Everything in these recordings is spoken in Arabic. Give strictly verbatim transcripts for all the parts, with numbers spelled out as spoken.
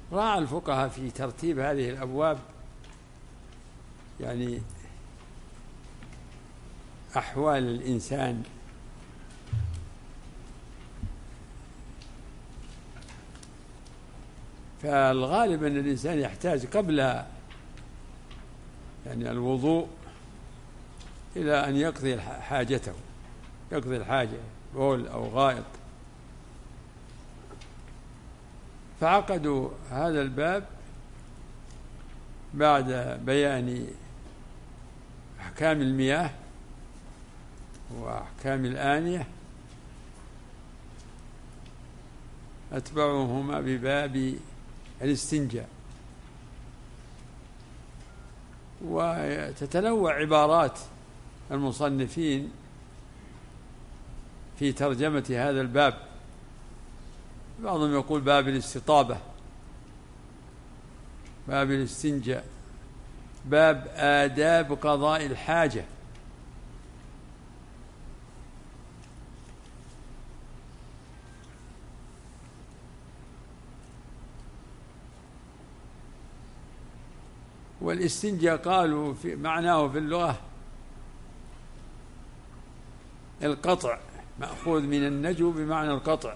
راعى الفقهاء في ترتيب هذه الأبواب يعني أحوال الإنسان، فالغالب أن الإنسان يحتاج قبل يعني الوضوء إلى أن يقضي حاجته، يقضي الحاجة بول أو غائط، فعقدوا هذا الباب بعد بيان أحكام المياه وأحكام الآنية، أتبعهما بباب الاستنجاء. وتتنوع عبارات المصنفين في ترجمة هذا الباب، بعضهم يقول باب الاستطابة، باب الاستنجاء، باب آداب قضاء الحاجة، والاستنجاء قالوا في معناه في اللغة القطع، مأخوذ من النجو بمعنى القطع،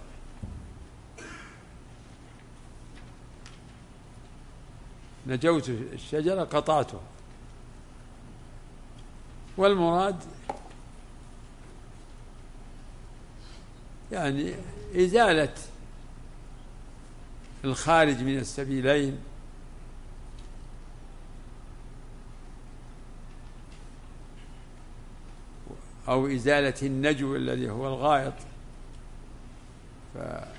نجوت الشجرة قطعتها، والمراد يعني إزالة الخارج من السبيلين أو إزالة النجو الذي هو الغائط. ف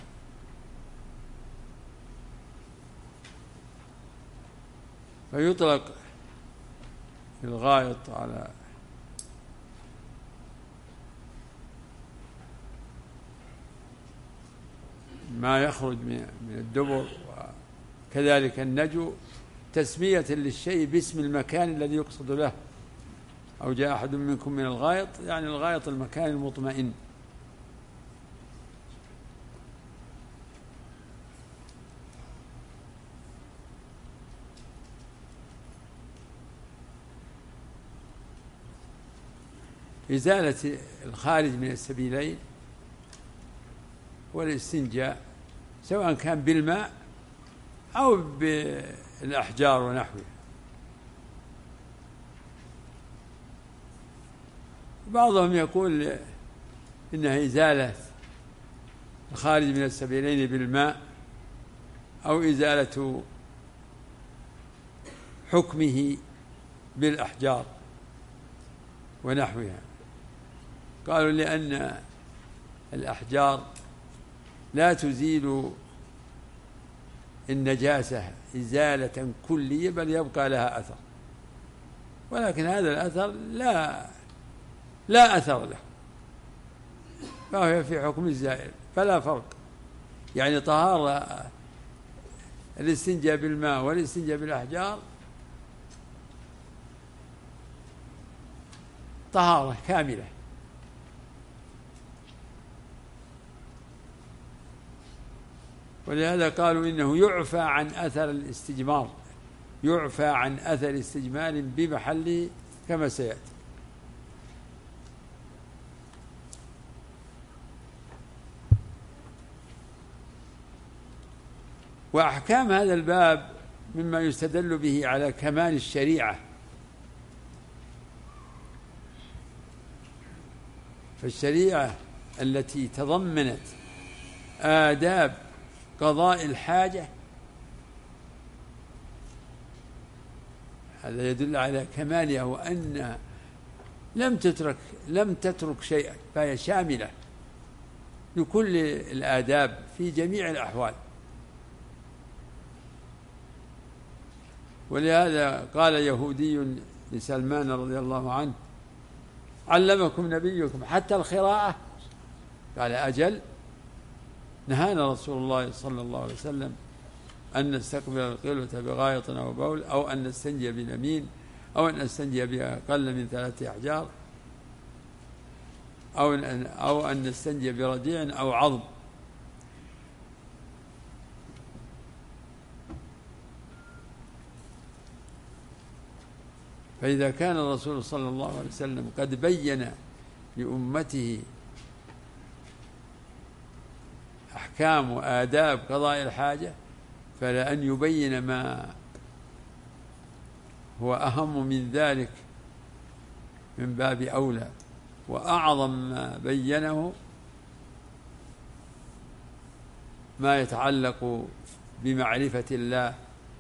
فيطلق الغائط على ما يخرج من الدبر، وكذلك النجو تسمية للشيء باسم المكان الذي يقصد له. أو جاء أحد منكم من الغائط، يعني الغائط المكان المطمئن. إزالة الخارج من السبيلين والاستنجاء سواء كان بالماء أو بالأحجار ونحوها. بعضهم يقول إنها إزالة الخارج من السبيلين بالماء أو إزالة حكمه بالأحجار ونحوها. قالوا لأن الأحجار لا تزيل النجاسة إزالة كلية، بل يبقى لها أثر، ولكن هذا الأثر لا لا أثر له، فهو في حكم الزائل، فلا فرق. يعني طهارة الاستنجاء بالماء والاستنجاء بالأحجار طهارة كاملة. ولهذا قالوا إنه يعفى عن أثر الاستجمار، يعفى عن أثر استجمار بمحله كما سيأتي. وأحكام هذا الباب مما يستدل به على كمال الشريعة، فالشريعة التي تضمنت آداب قضاء الحاجة هذا يدل على كمالها، وأن لم تترك لم تترك شيئا، فهي شاملة لكل الآداب في جميع الأحوال. ولهذا قال يهودي لسلمان رضي الله عنه: علمكم نبيكم حتى القراءة؟ قال: أجل، نهانا رسول الله صلى الله عليه وسلم أن نستقبل القبلة بغائط أو بول، أو أن نستنجي باليمين، أو أن نستنجي بأقل من ثلاثة أحجار، أو أن أو أن نستنجي برجيع أو عظم. فإذا كان الرسول صلى الله عليه وسلم قد بين لأمته أحكام وآداب قضاء الحاجة، فلأن يبين ما هو أهم من ذلك من باب أولى. وأعظم ما بينه ما يتعلق بمعرفة الله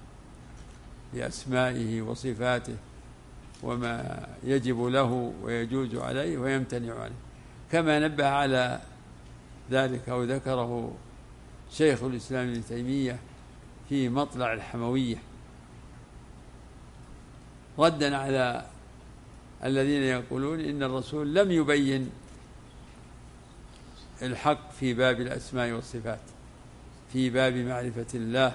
بأسمائه وصفاته، وما يجب له ويجوز عليه ويمتنع عليه، كما نبه على ذلك أو ذكره شيخ الإسلام ابن تيمية في مطلع الحموية، ردا على الذين يقولون إن الرسول لم يبين الحق في باب الأسماء والصفات، في باب معرفة الله.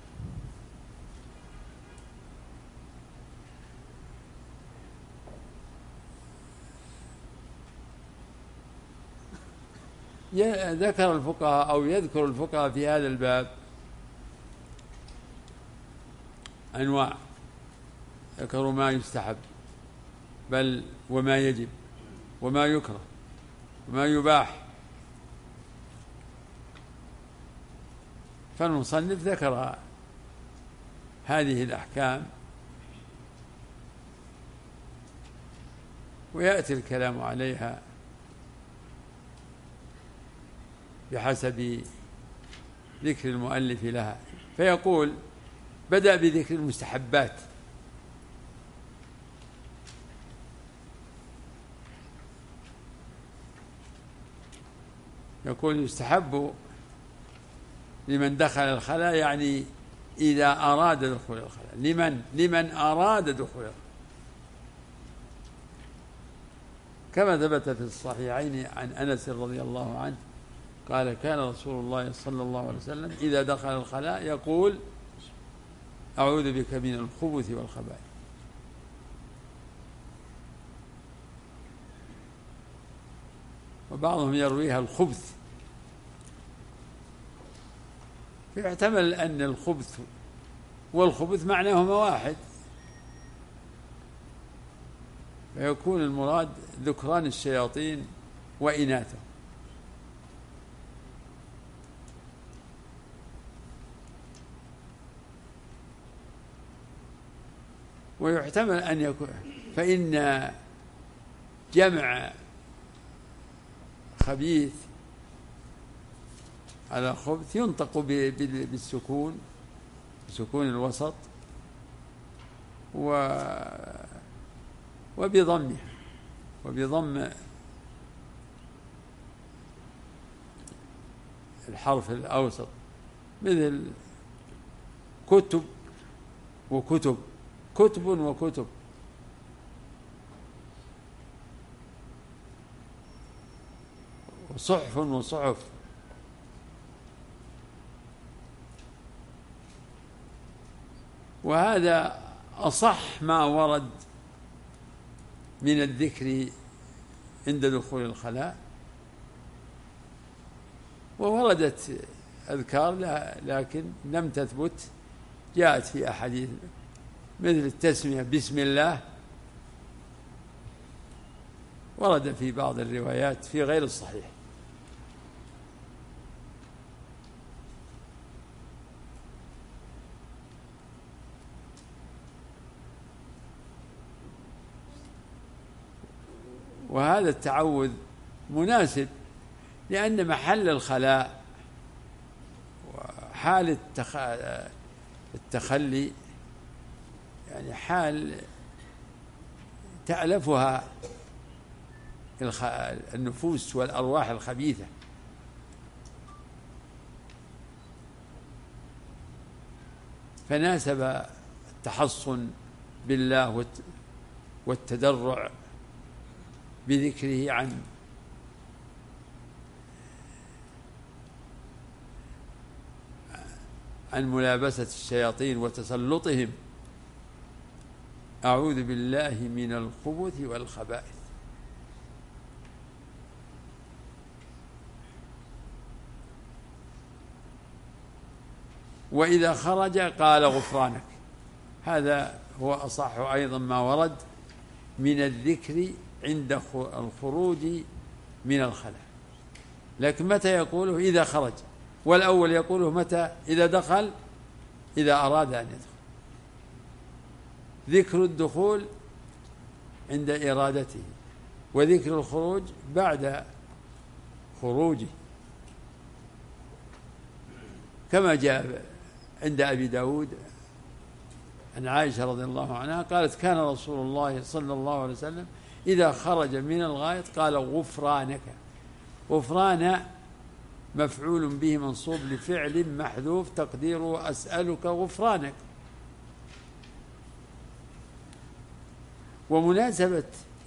ذكر الفقهاء أو يذكر الفقهاء في هذا الباب أنواع، ذكروا ما يستحب بل وما يجب وما يكره وما يباح. فالمصنف ذكر هذه الأحكام ويأتي الكلام عليها بحسب ذكر المؤلف لها. فيقول: بدأ بذكر المستحبات، يقول: يستحب لمن دخل الخلاء، يعني إذا أراد دخول الخلاء، لمن لمن أراد دخول الخلاء، كما ثبت في الصحيحين عن أنس رضي الله عنه قال: كان رسول الله صلى الله عليه وسلم إذا دخل الخلاء يقول: أعوذ بك من الخبث والخبائث. وبعضهم يرويها الخبث، فيحتمل أن الخبث والخبث معناهما واحد، فيكون المراد ذكران الشياطين وإناثهم. ويحتمل أن يكون، فإن جمع خبيث على خبث ينطق بالسكون، بسكون الوسط، وبضمه، وبضم الحرف الأوسط، مثل كتب وكتب، كتب وكتب. وصحف وصحف. وهذا أصح ما ورد من الذكر عند دخول الخلاء. ووردت أذكار لكن لم تثبت، جاءت في أحاديث مثل التسمية بسم الله، ورد في بعض الروايات في غير الصحيح. وهذا التعوذ مناسب، لأن محل الخلاء وحال التخلي يعني حال تألفها النفوس والأرواح الخبيثة، فناسب التحصن بالله والتدرع بذكره عن عن ملابسة الشياطين وتسلطهم. أعوذ بالله من الخبث والخبائث. وإذا خرج قال غفرانك. هذا هو أصح أيضا ما ورد من الذكر عند الخروج من الخلاء، لكن متى يقوله؟ إذا خرج. والأول يقوله متى؟ إذا دخل، إذا أراد أن يدخل. ذكر الدخول عند إرادته، وذكر الخروج بعد خروجه، كما جاء عند أبي داود عن عائشة رضي الله عنها قالت: كان رسول الله صلى الله عليه وسلم إذا خرج من الغائط قال: غفرانك. غفران مفعول به منصوب لفعل محذوف تقديره أسألك غفرانك. ومناسبة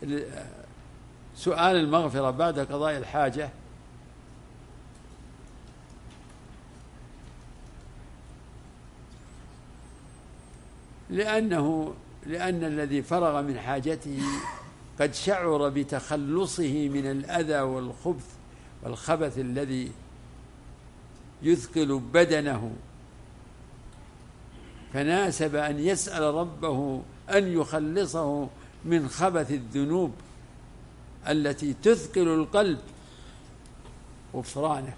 سؤال المغفرة بعد قضاء الحاجة لأنه لأن الذي فرغ من حاجته قد شعر بتخلصه من الأذى والخبث والخبث الذي يثقل بدنه، فناسب أن يسأل ربه أن يخلصه من خبث الذنوب التي تثقل القلب غفرانه،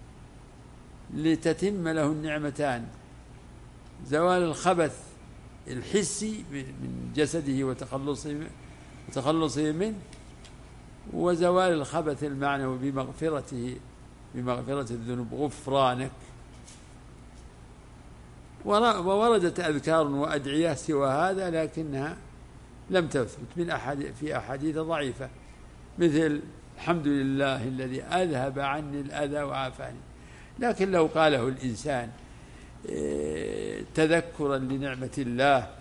لتتم له النعمتان: زوال الخبث الحسي من جسده وتخلصه وتخلصه منه، وزوال الخبث المعنوي بمغفرته بمغفرة الذنوب غفرانك. ووردت أذكار وأدعية سوى هذا لكنها لم تثبت من أحد في أحاديث ضعيفة، مثل: الحمد لله الذي أذهب عني الأذى وعافاني. لكن لو قاله الإنسان تذكرا لنعمة الله،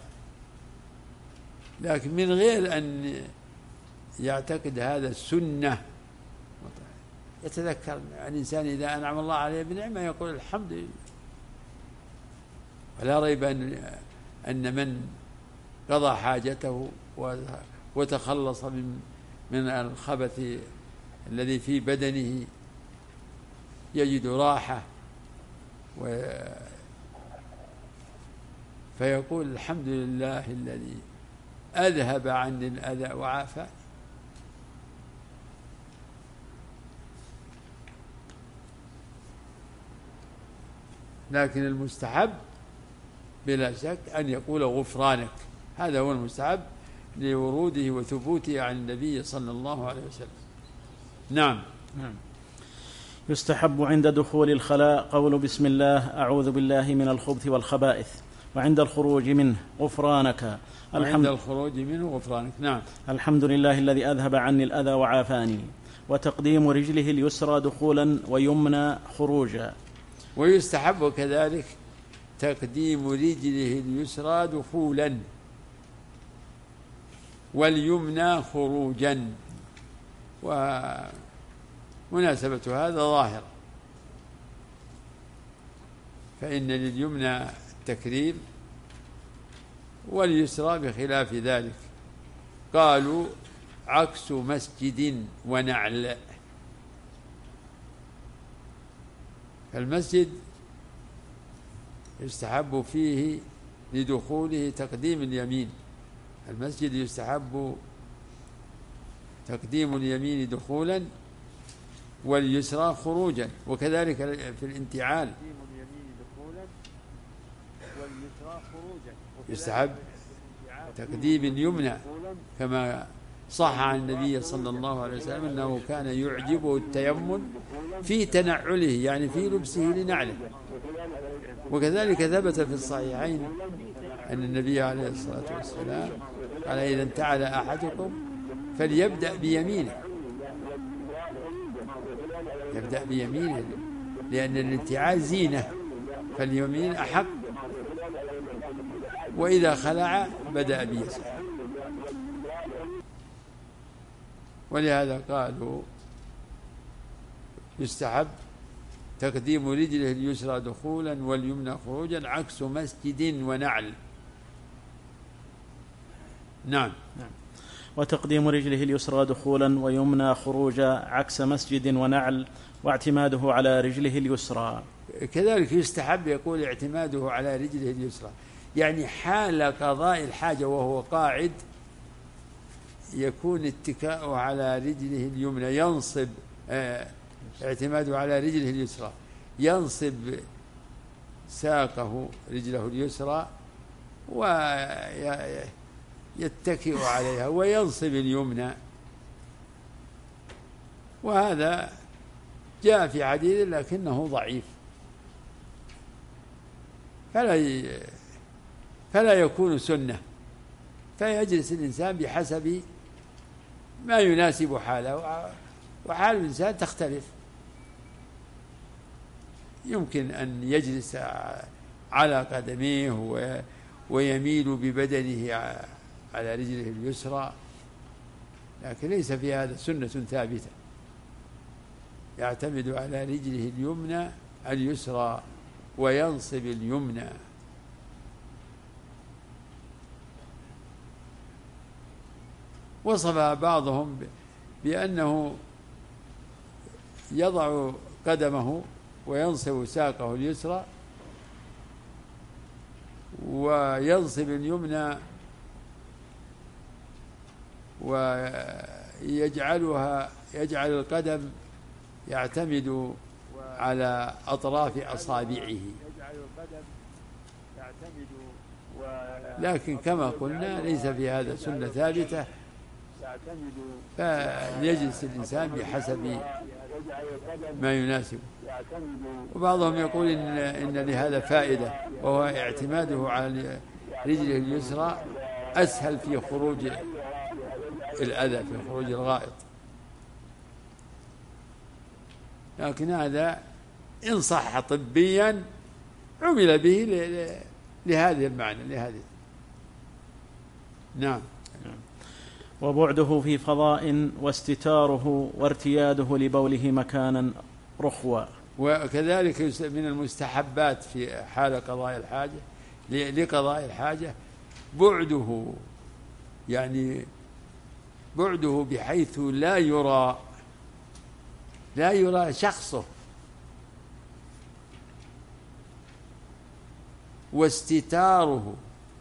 لكن من غير أن يعتقد هذا السنة، يتذكر الإنسان إذا أنعم الله عليه بنعمة يقول: الحمد لله. ولا ريب أن أن من قضى حاجته وتخلص من من الخبث الذي في بدنه يجد راحة، و فيقول: الحمد لله الذي أذهب عني الأذى وعافى. لكن المستحب بلا شك أن يقول غفرانك، هذا هو المستحب لوروده وثبوته عن النبي صلى الله عليه وسلم. نعم. نعم. يستحب عند دخول الخلاء قول بسم الله أعوذ بالله من الخبث والخبائث، وعند الخروج منه غفرانك. الحمد عند الخروج منه غفرانك. نعم. الحمد لله الذي أذهب عني الأذى وعافاني. وتقديم رجله اليسرى دخولا ويمنى خروجا. ويستحب كذلك تقديم رجله اليسرى دخولا واليمنى خروجا، ومناسبة هذا ظاهرة، فإن لليمنى التكريم واليسرى بخلاف ذلك. قالوا: عكس مسجد ونعل. فالمسجد يستحب فيه لدخوله تقديم اليمين، المسجد يستحب تقديم اليمين دخولا واليسرى خروجا، وكذلك في الانتعال يستحب تقديم اليمنى، كما صح عن النبي صلى الله عليه وسلم أنه كان يعجبه التيمم في تنعله، يعني في لبسه لنعله. وكذلك ثبت في الصحيحين أن النبي عليه الصلاة والسلام قال: إذا انتعل أحدكم فليبدأ بيمينه، يبدأ بيمينه، لأن الانتعال زينة، فاليمين أحق، وإذا خلع بدأ بيساره. ولهذا قالوا يستحب تقديم رجله اليسرى دخولا واليمنى خروجا عكس مسجد ونعل. نعم. نعم. وتقديم رجله اليسرى دخولا ويمنى خروجا عكس مسجد ونعل، واعتماده على رجله اليسرى. كذلك يستحب يقول اعتماده على رجله اليسرى، يعني حال قضاء الحاجة وهو قاعد يكون اتكاءه على رجله اليمنى، ينصب اه اعتماده على رجله اليسرى، ينصب ساقه رجله اليسرى ويتكئ عليها وينصب اليمنى. وهذا جاء في حديث لكنه ضعيف، فلا فلا يكون سنة، فيجلس الإنسان بحسب ما يناسب حاله، وحال الإنسان تختلف. يمكن أن يجلس على قدميه ويميل ببدنه على رجله اليسرى، لكن ليس في هذا سنة ثابتة. يعتمد على رجله اليمنى اليسرى وينصب اليمنى. وصف بعضهم بأنه يضع قدمه وينصب ساقه اليسرى وينصب اليمنى ويجعلها يجعل القدم يعتمد على أطراف أصابعه. لكن كما قلنا ليس في هذا سنة ثابتة، فليجلس الإنسان بحسب ما يناسب. وبعضهم يقول إن, إن لهذا فائدة، وهو اعتماده على رجله اليسرى أسهل في خروج الأذى، في خروج الغائط. لكن هذا إن صح طبيا عمل به لهذه المعنى لهذه. نعم. وبعده في فضاء واستتاره وارتياده لبوله مكانا رخوا. وكذلك من المستحبات في حال قضاء الحاجة لقضاء الحاجة بعده، يعني بعده بحيث لا يرى لا يرى شخصه، واستتاره.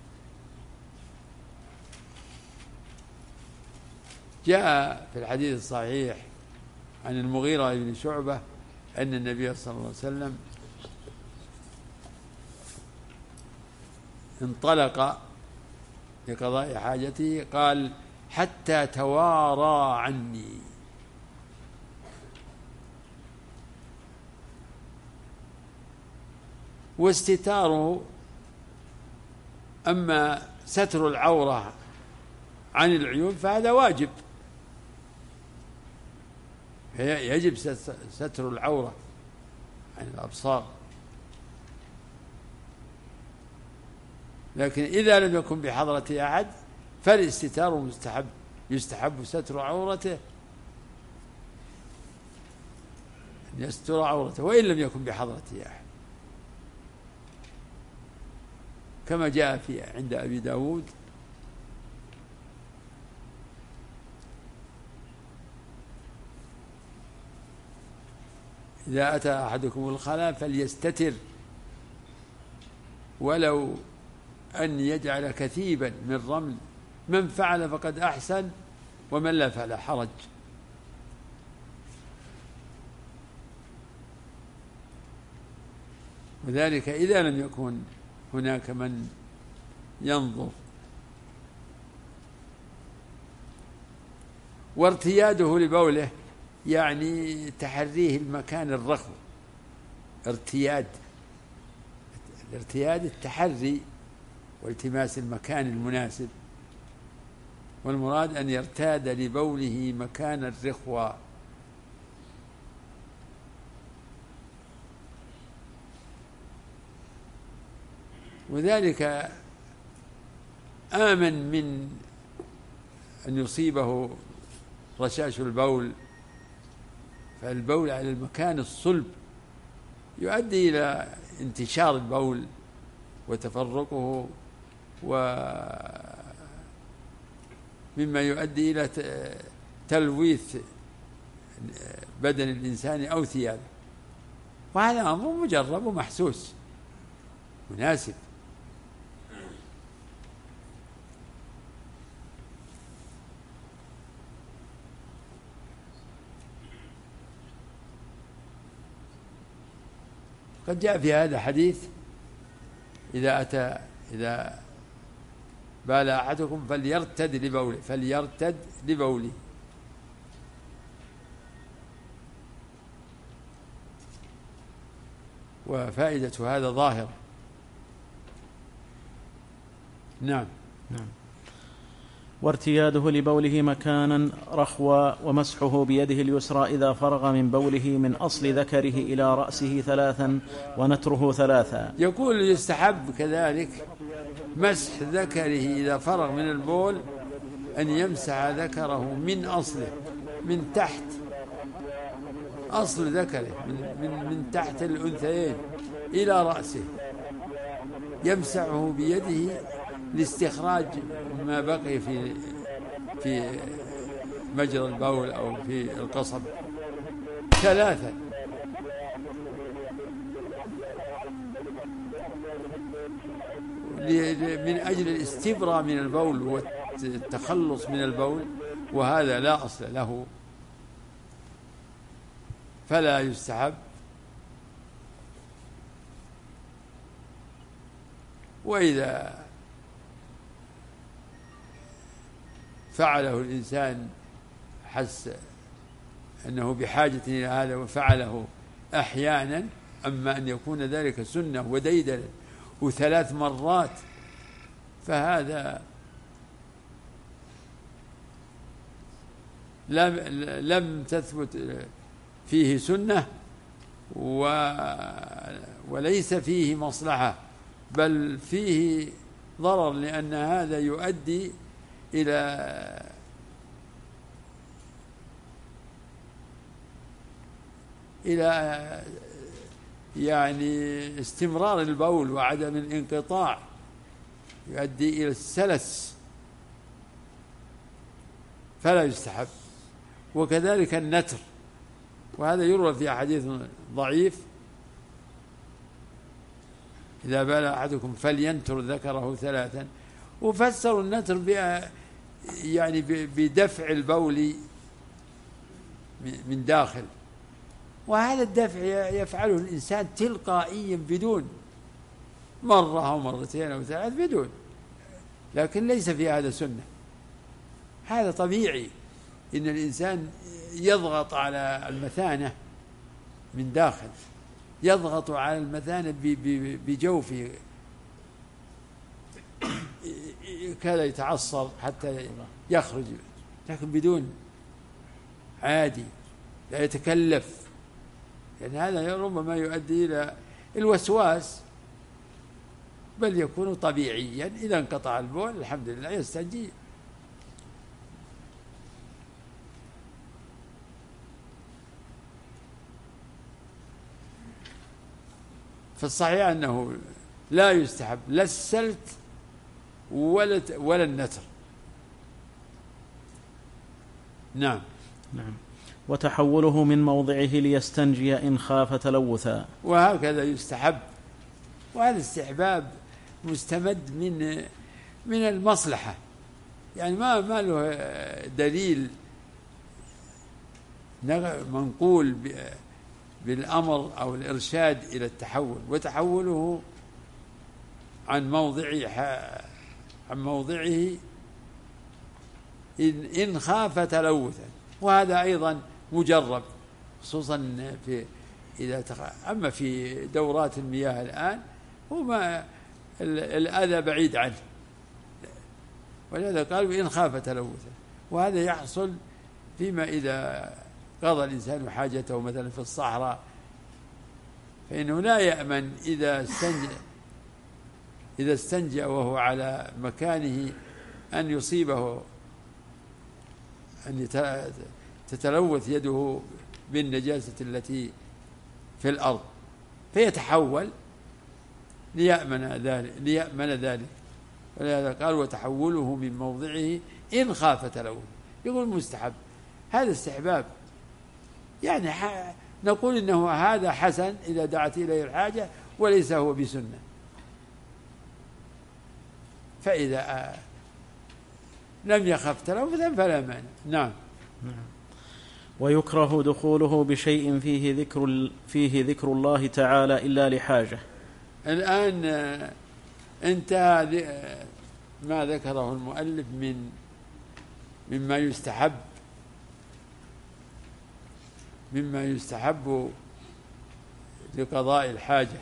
جاء في الحديث الصحيح عن المغيرة بن شعبة أن النبي صلى الله عليه وسلم انطلق لقضاء حاجته، قال: حتى توارى عني. واستتاره أما ستر العورة عن العيون فهذا واجب، يجب ستر العورة عن الأبصار. لكن إذا لم يكن بحضرة أحد فالاستتار مستحب، يستحب ستر عورته، أن يستر عورته وإن لم يكن بحضرة أحد، كما جاء في عند أبي داود إذا أتى أحدكم الخلاء فليستتر ولو أن يجعل كثيبا من رمل، من فعل فقد أحسن ومن لا فلا حرج. وذلك إذا لم يكن هناك من ينظر. وارتياده لبوله يعني تحريه المكان الرخو. ارتياد، الارتياد التحري والتماس المكان المناسب، والمراد أن يرتاد لبوله مكان الرخوة. وذلك آمن من أن يصيبه رشاش البول، فالبول على المكان الصلب يؤدي إلى انتشار البول وتفرقه، ومما يؤدي إلى تلويث بدن الإنسان أو ثيابه، وهذا أمر مجرب ومحسوس مناسب. قد جاء في هذا حديث إذا أتى إذا بال أحدكم فليرتد لبوله فليرتد لبوله. وفائدة هذا ظاهرة. نعم. نعم. وارتياده لبوله مكانا رخوا ومسحه بيده اليسرى إذا فرغ من بوله من أصل ذكره إلى رأسه ثلاثا ونتره ثلاثا. يقول يستحب كذلك مسح ذكره إذا فرغ من البول أن يمسح ذكره من أصله من تحت أصل ذكره من, من, من تحت الأنثيين إلى رأسه يمسحه بيده لاستخراج ما بقي في في مجرى البول أو في القصب ثلاثة. من أجل الاستبراء من البول والتخلص من البول، وهذا لا أصل له فلا يستحب. وإذا فعله الإنسان حس أنه بحاجة إلى هذا وفعله أحيانا، أما أن يكون ذلك سنة وديدل وثلاث مرات فهذا لم لم تثبت فيه سنة وليس فيه مصلحة، بل فيه ضرر، لأن هذا يؤدي إلى إلى يعني استمرار البول وعدم الانقطاع، يؤدي إلى السلس فلا يستحب. وكذلك النتر، وهذا يروى في حديث ضعيف إذا بال أحدكم فلينتر ذكره ثلاثا، وفسروا النتر يعني بدفع البول من داخل، وهذا الدفع يفعله الإنسان تلقائيا بدون مرة أو مرتين أو ثلاث بدون، لكن ليس في هذا سنة. هذا طبيعي إن الإنسان يضغط على المثانة من داخل، يضغط على المثانة بجوفه كذا يتعصر حتى يخرج، لكن بدون عادي لا يتكلف، لأن يعني هذا ربما يؤدي إلى الوسواس، بل يكون طبيعيا. إذا انقطع البول الحمد لله يستنجي. فالصحيح أنه لا يستحب لا السلت ولا ولا النتر. نعم. نعم. وتحوله من موضعه ليستنجي إن خاف تلوثا، وهكذا يستحب. وهذا استحباب مستمد من من المصلحة، يعني ما ما له دليل منقول بالأمر أو الإرشاد إلى التحول. وتحوله عن موضعه عن موضعه إن إن خاف تلوثا، وهذا أيضا مجرب، خصوصا في إذا تخ... أما في دورات المياه الآن هما الأذى بعيد عنه، ولهذا قالوا إن خاف تلوثا. وهذا يحصل فيما إذا قضى الإنسان حاجته مثلا في الصحراء، فإنه لا يأمن إذا استنجى إذا استنجى وهو على مكانه أن يصيبه أن تتلوث يده بالنجاسة التي في الأرض، فيتحول ليأمن ذلك ليأمن ذلك ولهذا قال وتحوله من موضعه إن خاف تلوث. يقول مستحب، هذا استحباب، يعني نقول إنه هذا حسن إذا دعت إليه الحاجة، وليس هو بسنة. فإذا لم يخف تلوثا فلا مانع. نعم. نعم. ويكره دخوله بشيء فيه ذكر, فيه ذكر الله تعالى إلا لحاجة. الآن انتهى ما ذكره المؤلف من مما يستحب مما يستحب لقضاء الحاجة،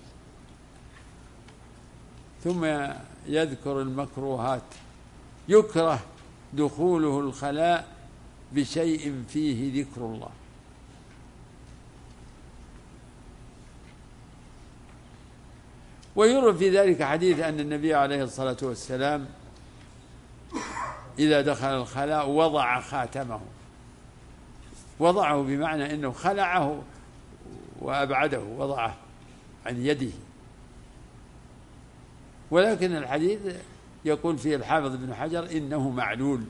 ثم يذكر المكروهات. يكره دخوله الخلاء بشيء فيه ذكر الله، ويروى في ذلك حديث أن النبي عليه الصلاة والسلام إذا دخل الخلاء وضع خاتمه، وضعه بمعنى أنه خلعه وأبعده، وضعه عن يده. ولكن الحديث يقول فيه الحافظ ابن حجر إنه معلول،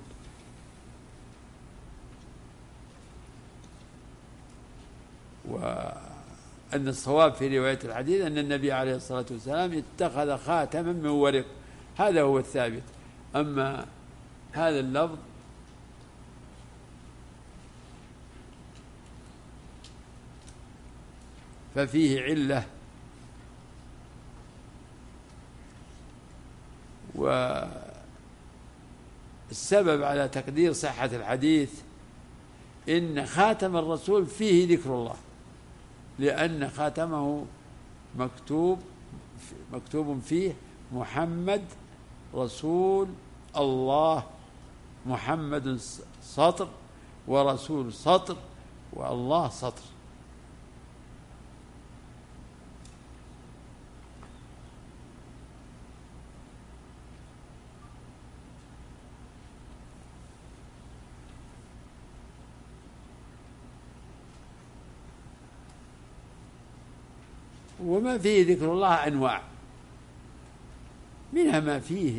وأن الصواب في رواية الحديث أن النبي عليه الصلاة والسلام اتخذ خاتما من ورق، هذا هو الثابت. أما هذا اللفظ ففيه علة، والسبب على تقدير صحة الحديث إن خاتم الرسول فيه ذكر الله، لأن خاتمه مكتوب مكتوب فيه محمد رسول الله، محمد سطر ورسول سطر والله سطر. وما فيه ذكر الله أنواع، منها ما فيه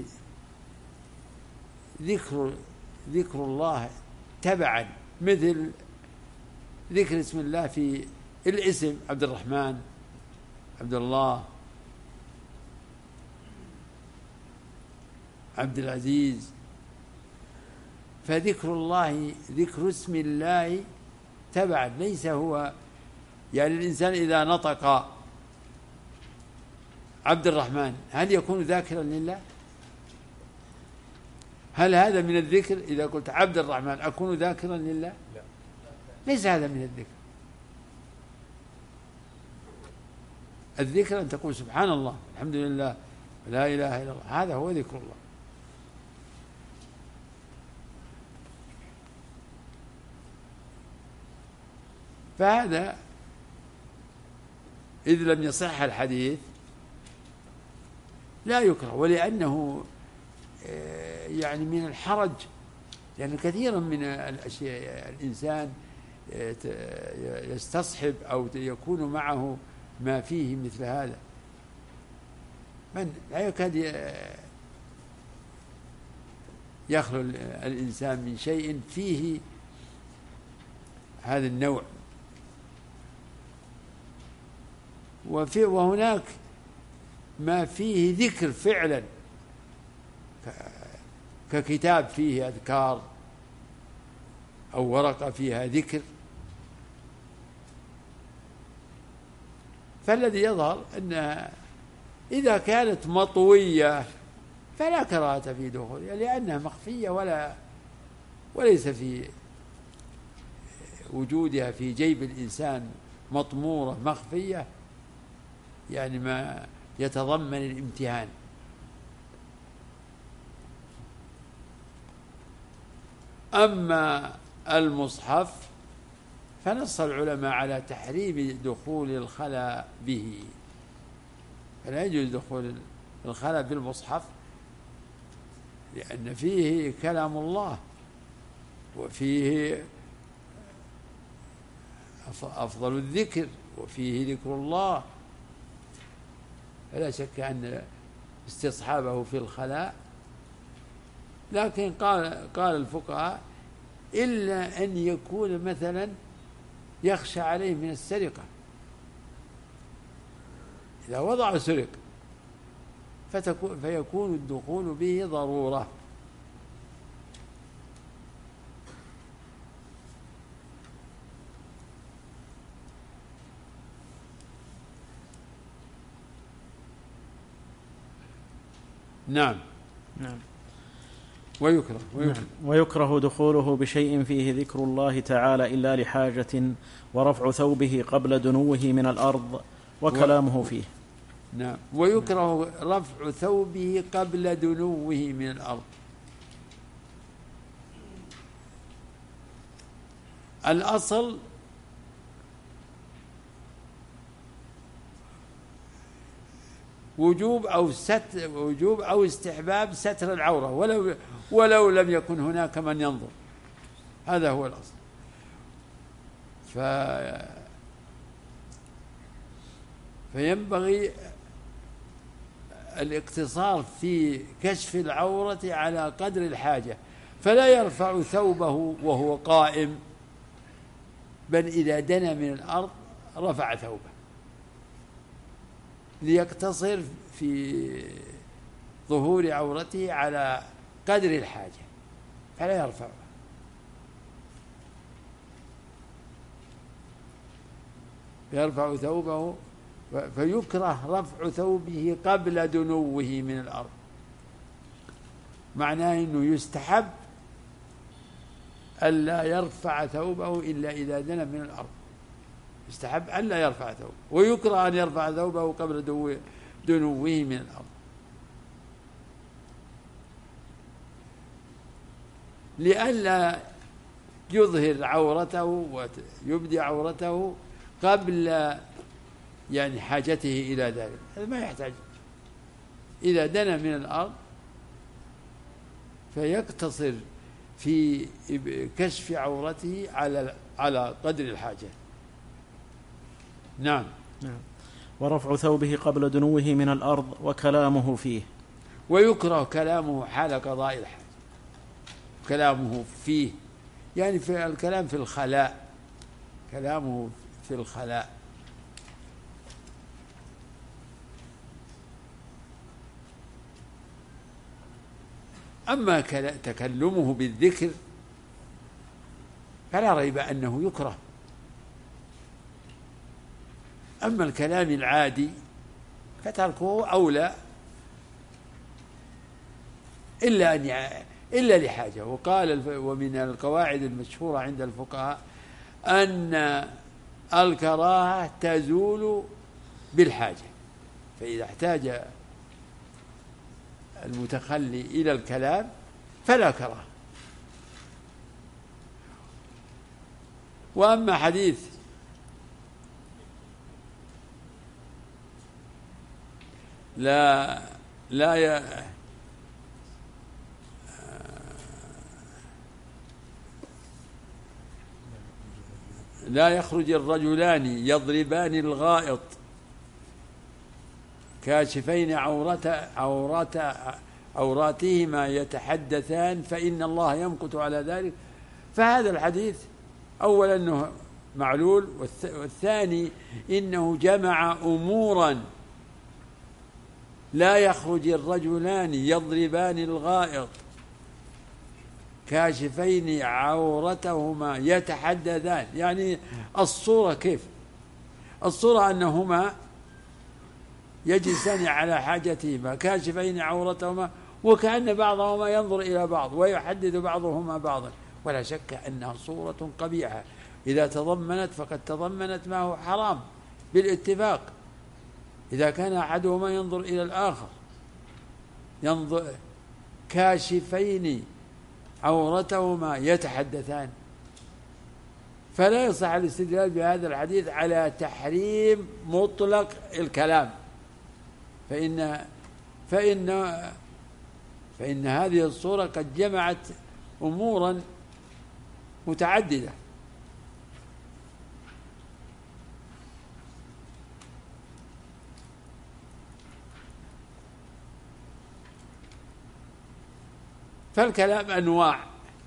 ذكر ذكر الله تبعا، مثل ذكر اسم الله في الاسم عبد الرحمن، عبد الله، عبد العزيز. فذكر الله ذكر اسم الله تبعا، ليس هو يعني الإنسان إذا نطق عبد الرحمن هل يكون ذاكرا لله؟ هل هذا من الذكر؟ إذا قلت عبد الرحمن أكون ذاكرا لله؟ لا، ليس هذا من الذكر. الذكر أن تقول سبحان الله، الحمد لله، لا إله إلا الله، هذا هو ذكر الله. فهذا إذ لم يصح الحديث لا يكره، ولأنه يعني من الحرج، لأن كثيرا من الأشياء الإنسان يستصحب أو يكون معه ما فيه مثل هذا. من لا يكاد يخلو الإنسان من شيء فيه هذا النوع. وفي وهناك ما فيه ذكر فعلا، ككتاب فيه أذكار أو ورقة فيها ذكر. فالذي يظهر أن إذا كانت مطوية فلا كراهة في دخولها، لأنها مخفية ولا وليس في وجودها في جيب الإنسان مطمورة مخفية، يعني ما يتضمن الامتهان. أما المصحف فنص العلماء على تحريم دخول الخلاء به، فلا يجوز دخول الخلاء بالمصحف، لأن فيه كلام الله وفيه أفضل الذكر وفيه ذكر الله، فلا شك أن استصحابه في الخلاء. لكن قال قال الفقهاء إلا أن يكون مثلا يخشى عليه من السرقة، إذا وضع سرق فيكون الدخول به ضرورة. نعم نعم. ويكره ويكره, نعم. ويكره دخوله بشيء فيه ذكر الله تعالى إلا لحاجة، ورفع ثوبه قبل دنوه من الأرض وكلامه فيه. نعم. ويكره رفع ثوبه قبل دنوه من الأرض. الأصل وجوب أو ستر وجوب أو استحباب ستر العورة ولو ولو لم يكن هناك من ينظر، هذا هو الأصل. ف فينبغي الاقتصار في كشف العورة على قدر الحاجة، فلا يرفع ثوبه وهو قائم، بل إذا دنا من الأرض رفع ثوبه ليقتصر في ظهور عورته على قدر الحاجة، فلا يرفعه. يرفع ثوبه، فيكره رفع ثوبه قبل دنوه من الأرض، معناه أنه يستحب ألا يرفع ثوبه إلا إذا دنا من الأرض، يستحب ألا يرفع ثوبه، ويكره أن يرفع ثوبه قبل دنوه من الأرض، لئلا يظهر عورته ويبدي عورته قبل يعني حاجته إلى ذلك. هذا ما يحتاج، إذا دنا من الأرض فيقتصر في كشف عورته على على قدر الحاجة. نعم. نعم. ورفع ثوبه قبل دنوه من الأرض وكلامه فيه. ويكره كلامه حال قضاء الحاجة، كلامه فيه يعني في الكلام في الخلاء، كلامه في الخلاء. أما تكلمه بالذكر فلا ريب أنه يكره. أما الكلام العادي فتركه أولى، إلا أن ي... إلا لحاجة. وقال ومن القواعد المشهورة عند الفقهاء أن الكراهة تزول بالحاجة، فإذا احتاج المتخلي إلى الكلام فلا كراهة. وأما حديث لا لا ي... لا يخرج الرجلان يضربان الغائط كاشفين عورات عورات عوراتهما يتحدثان فإن الله يمقت على ذلك. فهذا الحديث أولا أنه معلول، والثاني إنه جمع أمورا: لا يخرج الرجلان يضربان الغائط كاشفين عورتهما يتحدثان، يعني الصورة كيف؟ الصورة أنهما يجلسان على حاجتهما كاشفين عورتهما وكأن بعضهما ينظر إلى بعض ويحدث بعضهما بعضا، ولا شك أنها صورة قبيحة إذا تضمنت فقد تضمنت ما هو حرام بالاتفاق. إذا كان أحدهما ينظر إلى الآخر ينظر كاشفين عورتهما يتحدثان، فلا يصح الاستدلال بهذا الحديث على تحريم مطلق الكلام، فإن فإن فإن هذه الصورة قد جمعت أمورا متعددة. فالكلام أنواع.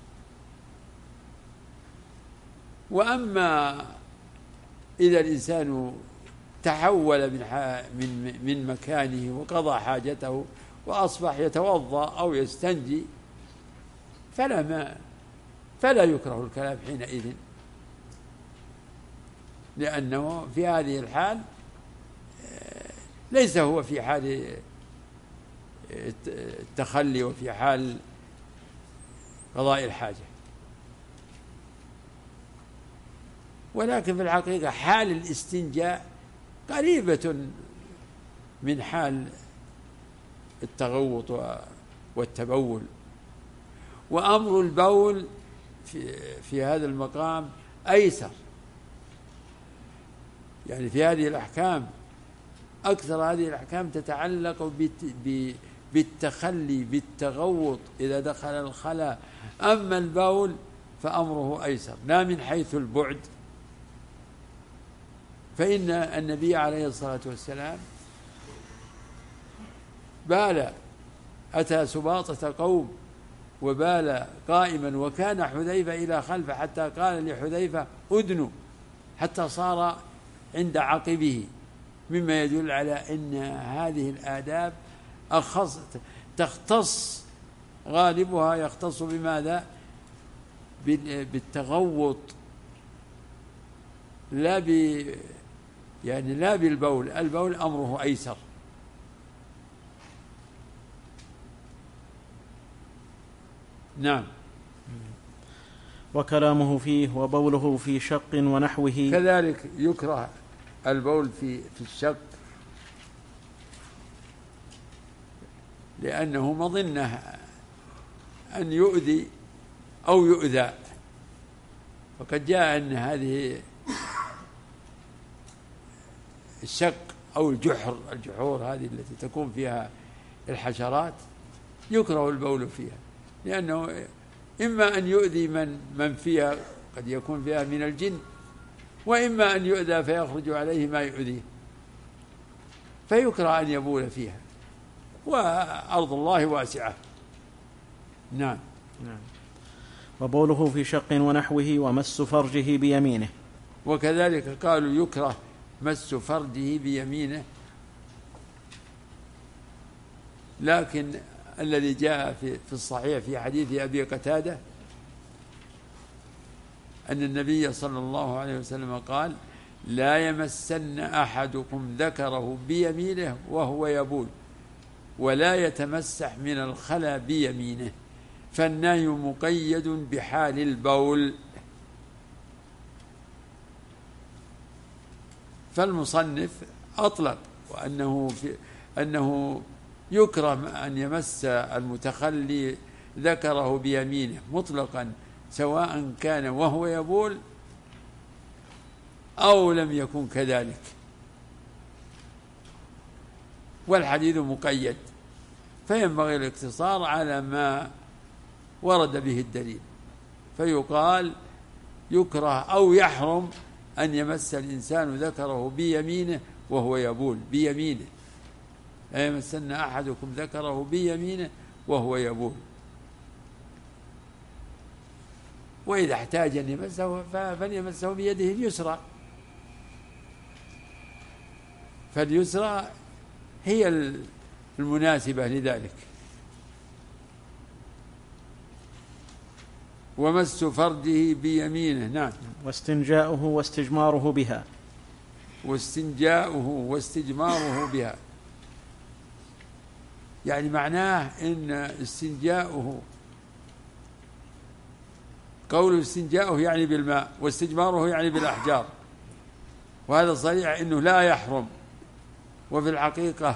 وأما إذا الإنسان تحول من من من مكانه وقضى حاجته وأصبح يتوضأ أو يستنجي فلا ما فلا يكره الكلام حينئذ، لأنه في هذه الحال ليس هو في حال التخلي وفي حال قضاء الحاجة. ولكن في الحقيقة حال الاستنجاء قريبة من حال التغوط والتبول، وأمر البول في, في هذا المقام أيسر، يعني في هذه الأحكام أكثر هذه الأحكام تتعلق بالتخلي بالتغوط إذا دخل الخلاء. أما البول فأمره أيسر، لا من حيث البعد، فإن النبي عليه الصلاة والسلام بال، أتى سباطة قوم وبال قائما، وكان حذيفة إلى خلفه حتى قال لحذيفة أدنوا، حتى صار عند عقبه، مما يدل على أن هذه الآداب أخص تختص غالبها يختص بماذا؟ بالتغوط، لا ب يعني لا بالبول. البول أمره أيسر. نعم. وكلامه فيه وبوله في شق ونحوه كذلك يكره البول في في الشق، لأنه مظنة أن يؤذي أو يؤذى، وقد جاء أن هذه الشق أو الجحر الجحور هذه التي تكون فيها الحشرات يكره البول فيها، لأنه إما أن يؤذي من من فيها، قد يكون فيها من الجن، وإما أن يؤذى فيخرج عليه ما يؤذيه، فيكره أن يبول فيها، وأرض الله واسعة. نعم. نعم. وبوله في شق ونحوه ومس فرجه بيمينه. وكذلك قالوا يكره مس فرجه بيمينه، لكن الذي جاء في في الصحيح في حديث أبي قتادة أن النبي صلى الله عليه وسلم قال: لا يمسن أحدكم ذكره بيمينه وهو يبول، ولا يتمسح من الخلا بيمينه، فالنهي مقيد بحال البول. فالمصنف أطلق وأنه في أنه يكره أن يمس المتخلي ذكره بيمينه مطلقا، سواء كان وهو يبول أو لم يكن كذلك، والحديث مقيد، فينبغي الاقتصار على ما ورد به الدليل، فيقال يكره أو يحرم أن يمس الإنسان ذكره بيمينه وهو يبول، بيمينه، لا يمسن أحدكم ذكره بيمينه وهو يبول. وإذا احتاج أن يمسه فليمسه بيده اليسرى، فاليسرى هي المناسبة لذلك. ومس فرجه بيمينه. نعم. واستنجاؤه واستجماره بها. واستنجاؤه واستجماره بها، يعني معناه إن استنجاؤه، قول استنجاؤه يعني بالماء، واستجماره يعني بالأحجار، وهذا صريح إنه لا يحرم. وفي الحقيقة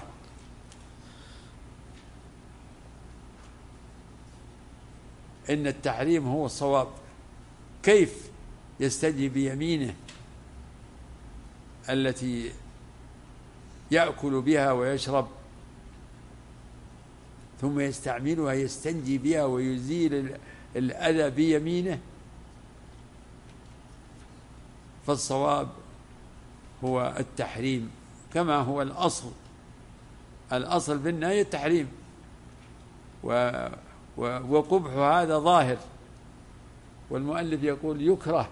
إن التحريم هو الصواب. كيف يستنجي بيمينه التي يأكل بها ويشرب ثم يستعملها يستنجي بها ويزيل الأذى بيمينه؟ فالصواب هو التحريم كما هو الأصل. الأصل في النهي التحريم، وقبح هذا ظاهر، والمؤلف يقول يكره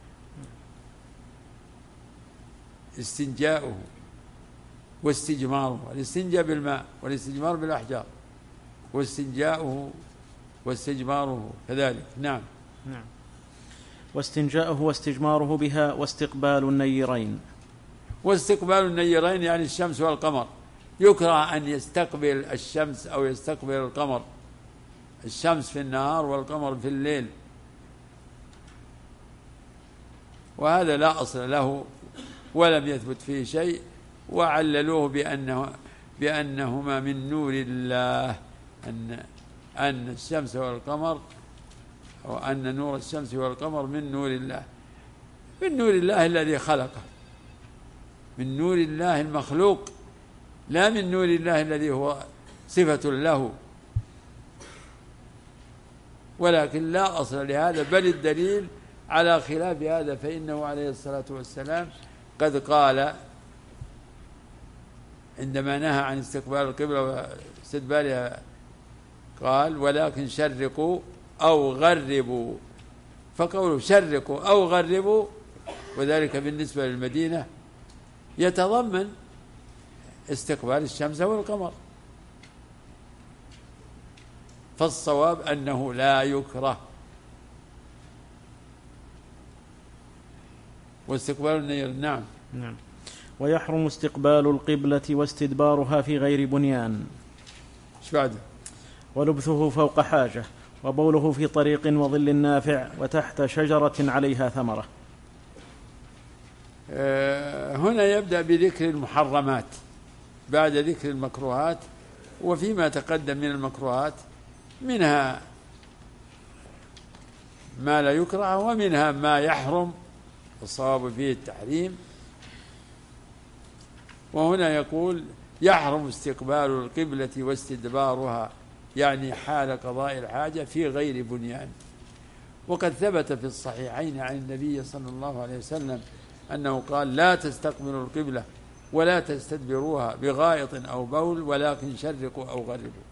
استنجاؤه واستجماره، الاستنجاء بالماء والاستجمار بالأحجار، واستنجاؤه واستجماره كذلك. نعم. نعم. واستنجاؤه واستجماره بها واستقبال النيرين. واستقبال النيرين يعني الشمس والقمر، يكره أن يستقبل الشمس أو يستقبل القمر، الشمس في النهار والقمر في الليل، وهذا لا أصل له ولم يثبت فيه شيء، وعللوه بأنه بأنهما من نور الله، أن أن الشمس والقمر، أو أن نور الشمس والقمر من نور الله، من نور الله الذي خلقه، من نور الله المخلوق، لا من نور الله الذي هو صفة له. ولكن لا أصل لهذا، بل الدليل على خلاف هذا، فإنه عليه الصلاة والسلام قد قال عندما نهى عن استقبال القبلة واستدبارها، قال: ولكن شرقوا أو غربوا. فقوله شرقوا أو غربوا، وذلك بالنسبة للمدينة، يتضمن استقبال الشمس والقمر، فالصواب أنه لا يكره. واستقبال النير، نعم نعم. ويحرم استقبال القبلة واستدبارها في غير بنيان. ايش بعده؟ ولبثه فوق حاجة، وبوله في طريق وظل نافع، وتحت شجرة عليها ثمرة. أه هنا يبدأ بذكر المحرمات بعد ذكر المكروهات، وفيما تقدم من المكروهات منها ما لا يكره ومنها ما يحرم، الصواب فيه التحريم. وهنا يقول: يحرم استقبال القبلة واستدبارها، يعني حال قضاء الحاجة في غير بنيان. وقد ثبت في الصحيحين عن النبي صلى الله عليه وسلم أنه قال: لا تستقبلوا القبلة ولا تستدبروها بغائط أو بول، ولكن شرقوا أو غربوا.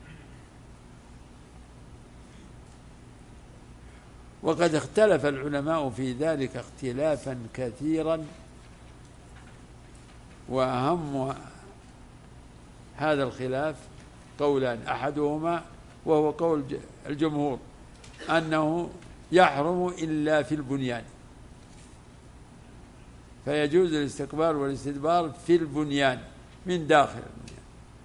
وقد اختلف العلماء في ذلك اختلافا كثيرا، وأهم هذا الخلاف قولان: أحدهما وهو قول الجمهور أنه يحرم إلا في البنيان، فيجوز الاستقبال والاستدبار في البنيان من داخل البنيان.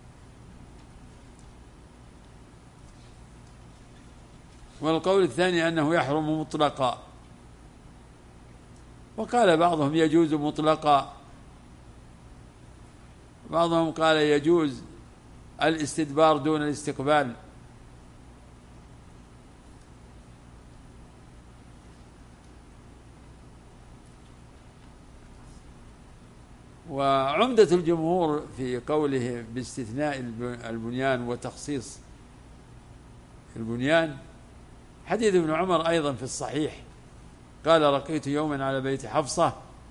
والقول الثاني أنه يحرم مطلقا، وقال بعضهم يجوز مطلقا، بعضهم قال يجوز الاستدبار دون الاستقبال. وعمدة الجمهور في قوله باستثناء البنيان وتخصيص البنيان حديث ابن عمر أيضا في الصحيح، قال: رقيت يوما على بيت حفصة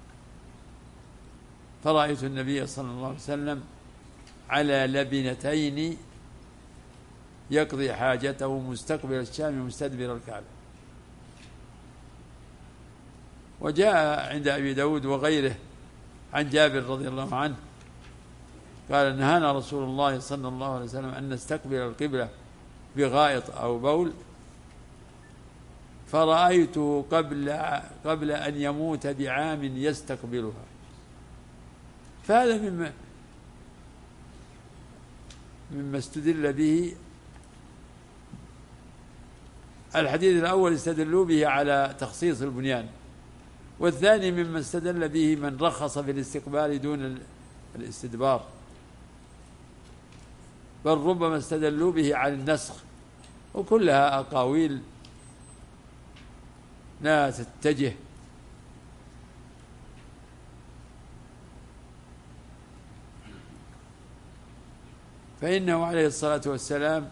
فرأيت النبي صلى الله عليه وسلم على لبنتين يقضي حاجته مستقبل الشام مستدبر الكعبة. وجاء عند أبي داود وغيره عن جابر رضي الله عنه قال: نهانا رسول الله صلى الله عليه وسلم أن نستقبل القبلة بغائط أو بول، فرأيته قبل قبل أن يموت بعام يستقبلها. فهذا مما مما استدل به. الحديث الأول استدلوا به على تخصيص البنيان، والثاني مما استدل به من رخص في الاستقبال دون الاستدبار، بل ربما استدلوا به على النسخ، وكلها أقاويل لا تتجه. فإنه عليه الصلاة والسلام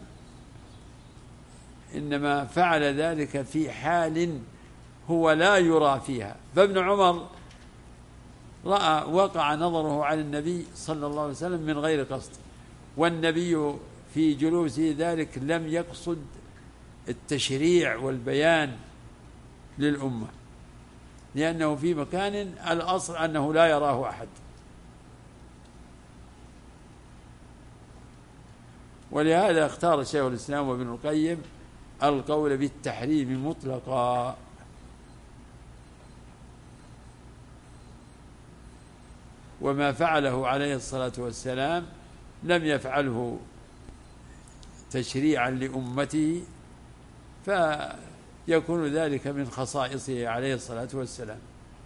إنما فعل ذلك في حال هو لا يرى فيها. فابن عمر رأى وقع نظره على النبي صلى الله عليه وسلم من غير قصد، والنبي في جلوسه ذلك لم يقصد التشريع والبيان للأمة، لأنه في مكان الأصل أنه لا يراه أحد. ولهذا اختار شيخ الإسلام وابن القيم القول بالتحريم مطلقا. وما فعله عليه الصلاة والسلام لم يفعله تشريعا لأمته، فيكون ذلك من خصائصه عليه الصلاة والسلام.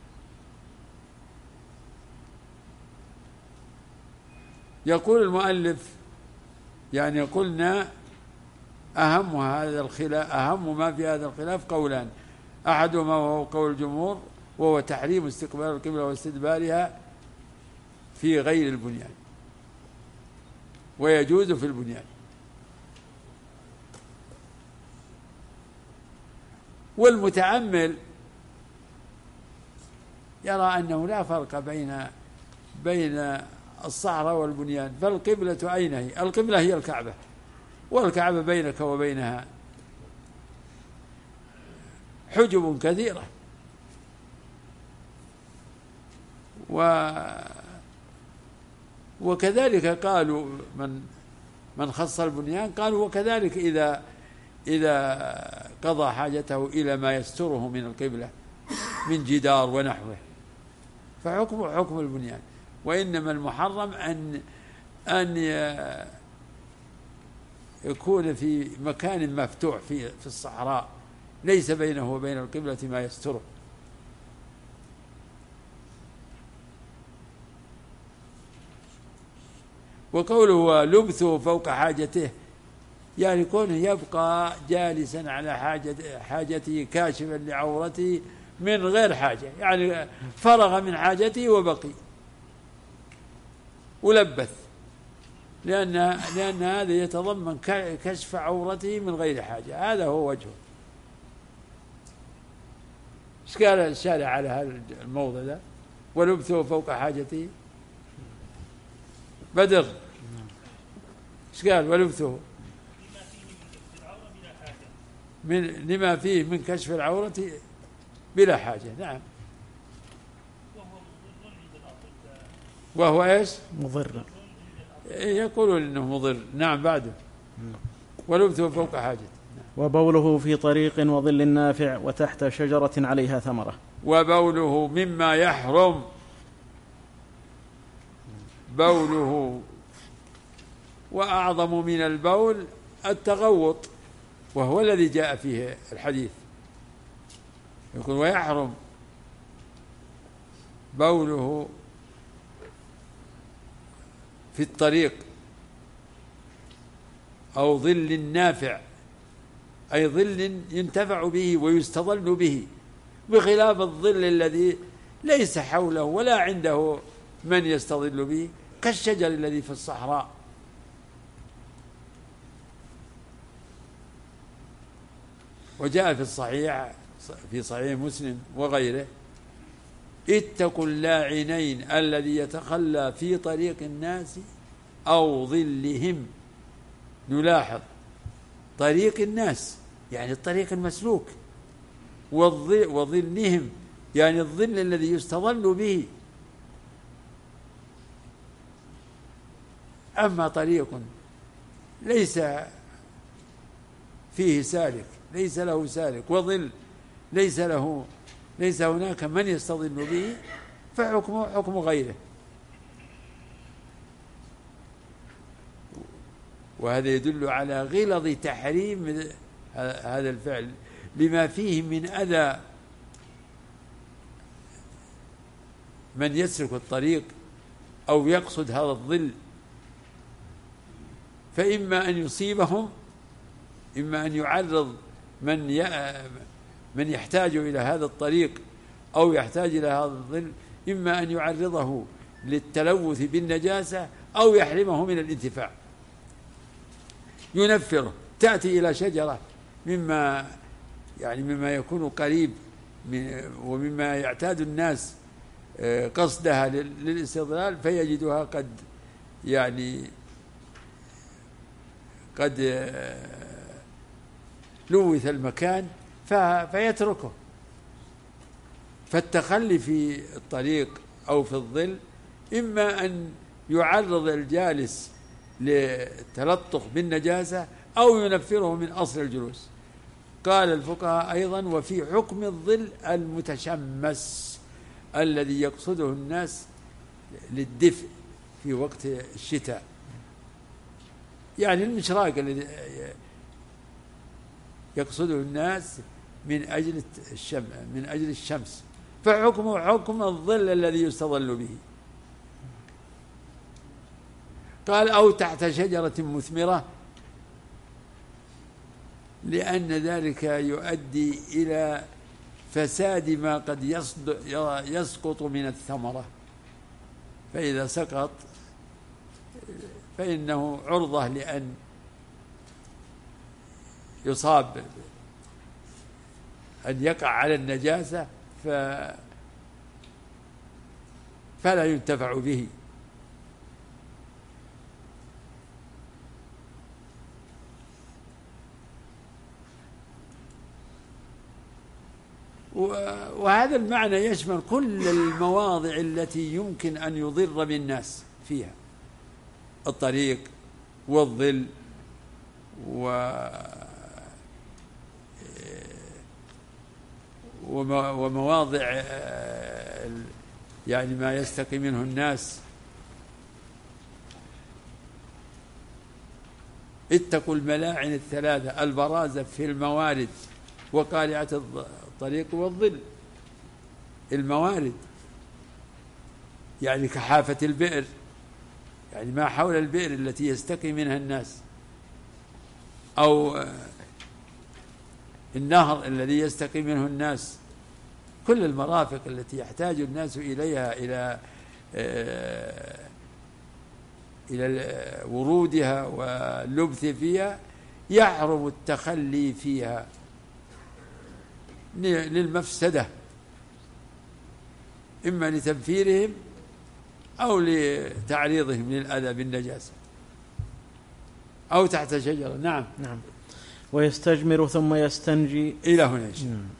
يقول المؤلف يعني قلنا أهم هذا الخلاف أهم ما في هذا الخلاف قولان، أحدهما وهو قول الجمهور وهو تحريم استقبال القبلة واستدبارها في غير البنيان، ويجوز في البنيان. والمتأمل يرى أنه لا فرق بين بين الصحراء والبنيان، فالقبلة أين هي؟ القبلة هي الكعبة، والكعبة بينك وبينها حجب كثيرة، و وكذلك قالوا من من خص البنيان قالوا وكذلك إذا إذا قضى حاجته إلى ما يستره من القبلة من جدار ونحوه فحكمه حكم البنيان. وإنما المحرم أن أن يكون في مكان مفتوح في في الصحراء ليس بينه وبين القبلة ما يستره. وقوله لبثه فوق حاجته يعني كونه يبقى جالسا على حاجة حاجته كاشفا لعورته من غير حاجة، يعني فرغ من حاجته وبقي ولبث، لأن لأن هذا يتضمن كشف عورته من غير حاجة، هذا هو وجهه. ايش قال الشارع على هذا الموضع ده؟ ولبثه فوق حاجته بدر، ايش قال؟ ولبثه من لما فيه من كشف العورة بلا حاجة. نعم. وهو ايش؟ مضر، يقولون انه مضر. نعم. بعده ولبثه فوق حاجته. وبوله في طريق وظل نافع وتحت شجرة عليها ثمرة. وبوله مما يحرم، بوله وأعظم من البول التغوط، وهو الذي جاء فيه الحديث، يقول ويحرم بوله في الطريق أو ظل نافع، أي ظل ينتفع به ويستظل به، بخلاف الظل الذي ليس حوله ولا عنده من يستظل به كالشجر الذي في الصحراء. وجاء في الصحيح في صحيح مسلم وغيره اتقوا اللاعنين الذي يتخلى في طريق الناس أو ظلهم. نلاحظ طريق الناس يعني الطريق المسلوك، وظلهم يعني الظل الذي يستظل به. أما طريق ليس فيه سالك، ليس له سالك، وظل ليس له ليس هناك من يستظل به، فحكمه حكم غيره. وهذا يدل على غلظ تحريم هذا الفعل لما فيه من أذى من يسلك الطريق أو يقصد هذا الظل، فإما أن يصيبهم، إما أن يعرض من من يحتاج إلى هذا الطريق أو يحتاج إلى هذا الظل، إما أن يعرضه للتلوث بالنجاسة أو يحرمه من الانتفاع، ينفره. تأتي إلى شجرة مما يعني مما يكون قريب ومما يعتاد الناس قصدها للاستظلال، فيجدها قد يعني قد لوث المكان فيتركه. فالتخلي في الطريق أو في الظل إما أن يعرض الجالس للتلطخ بالنجاسة أو ينفره من أصل الجلوس. قال الفقهاء أيضا وفي حكم الظل المتشمس الذي يقصده الناس للدفء في وقت الشتاء، يعني المشراق الذي يقصده الناس من أجل الشمس من أجل الشمس، فحكمه حكم الظل الذي يستظل به. قال أو تحت شجرة مثمرة، لأن ذلك يؤدي إلى فساد ما قد يسقط من الثمرة، فإذا سقط فإنه عرضة لأن يصاب أن يقع على النجاسة ف فلا ينتفع به. وهذا المعنى يشمل كل المواضع التي يمكن أن يضر بالناس فيها، الطريق والظل و ومواضع يعني ما يستقي منه الناس. اتقوا الملاعن الثلاثة: البرازة في الموارد، وقارعة الطريق، والظل. الموارد يعني كحافة البئر، يعني ما حول البئر التي يستقي منها الناس، أو النهر الذي يستقي منه الناس. كل المرافق التي يحتاج الناس إليها إلى إلى ورودها واللبث فيها يحرم التخلي فيها للمفسدة، إما لتنفيرهم أو لتعريضهم للأذى بالنجاسة. أو تحت شجرة. نعم نعم. ويستجمر ثم يستنجي إلى هنا.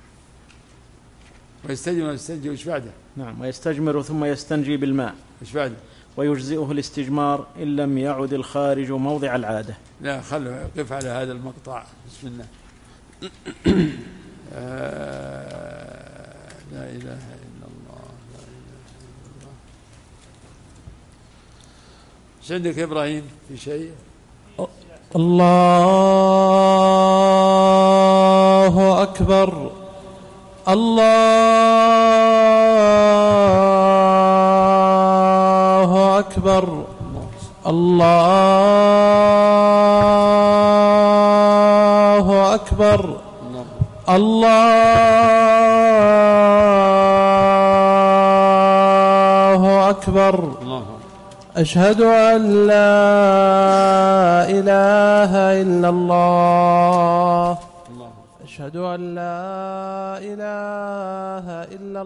ويستجمر ويستنجي وش بعده؟ نعم. ويستجمر ثم يستنجي بالماء وش بعده؟ ويجزئه الاستجمار إن لم يعد الخارج موضع العادة. لا خلوا قف على هذا المقطع. بسم الله. آه لا إله إلا الله لا إله إلا الله. ايش عندك يا إبراهيم في شيء؟ الله أكبر الله أكبر الله أكبر الله أكبر. أشهد أن لا إله إلا الله أشهد أن لا إله إلا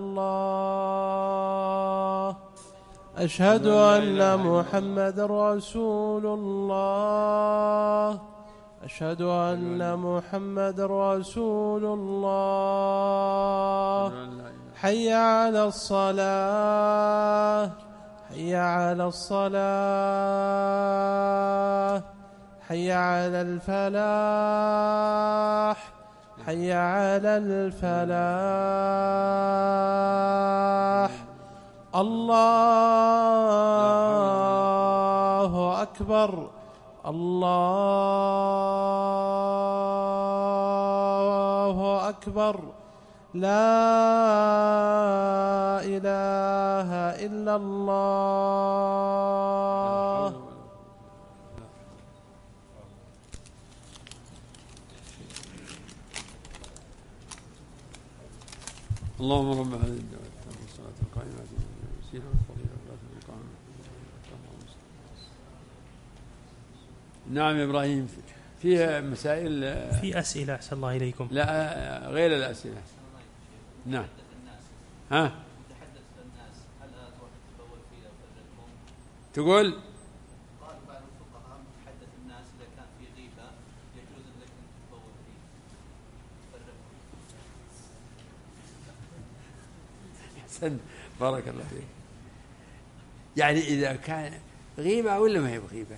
الله أشهد أن محمدا رسول الله أشهد أن محمدا رسول الله. حي على الصلاة حي على الصلاة حي على الفلاح حي على الفلاح. الله أكبر الله أكبر. لا إله إلا الله. اللهم رب هذه الدعوة والصلاة القائمة والوسيلة والفضيلة والصلاة والقائمة. نعم إبراهيم، فيها مسائل، في أسئلة أحسن الله إليكم. لا غير الأسئلة. نعم. ها تحدث الناس هل تروح تتبول فيه أو ترجمهم؟ تقول قال بعض الفقهاء تحدث الناس إذا كان في غيبة يجوز لك أن تتبول فيه ترجمهم. حسن بارك الله فيك. يعني إذا كان غيبة ولا ما هي بغيبة،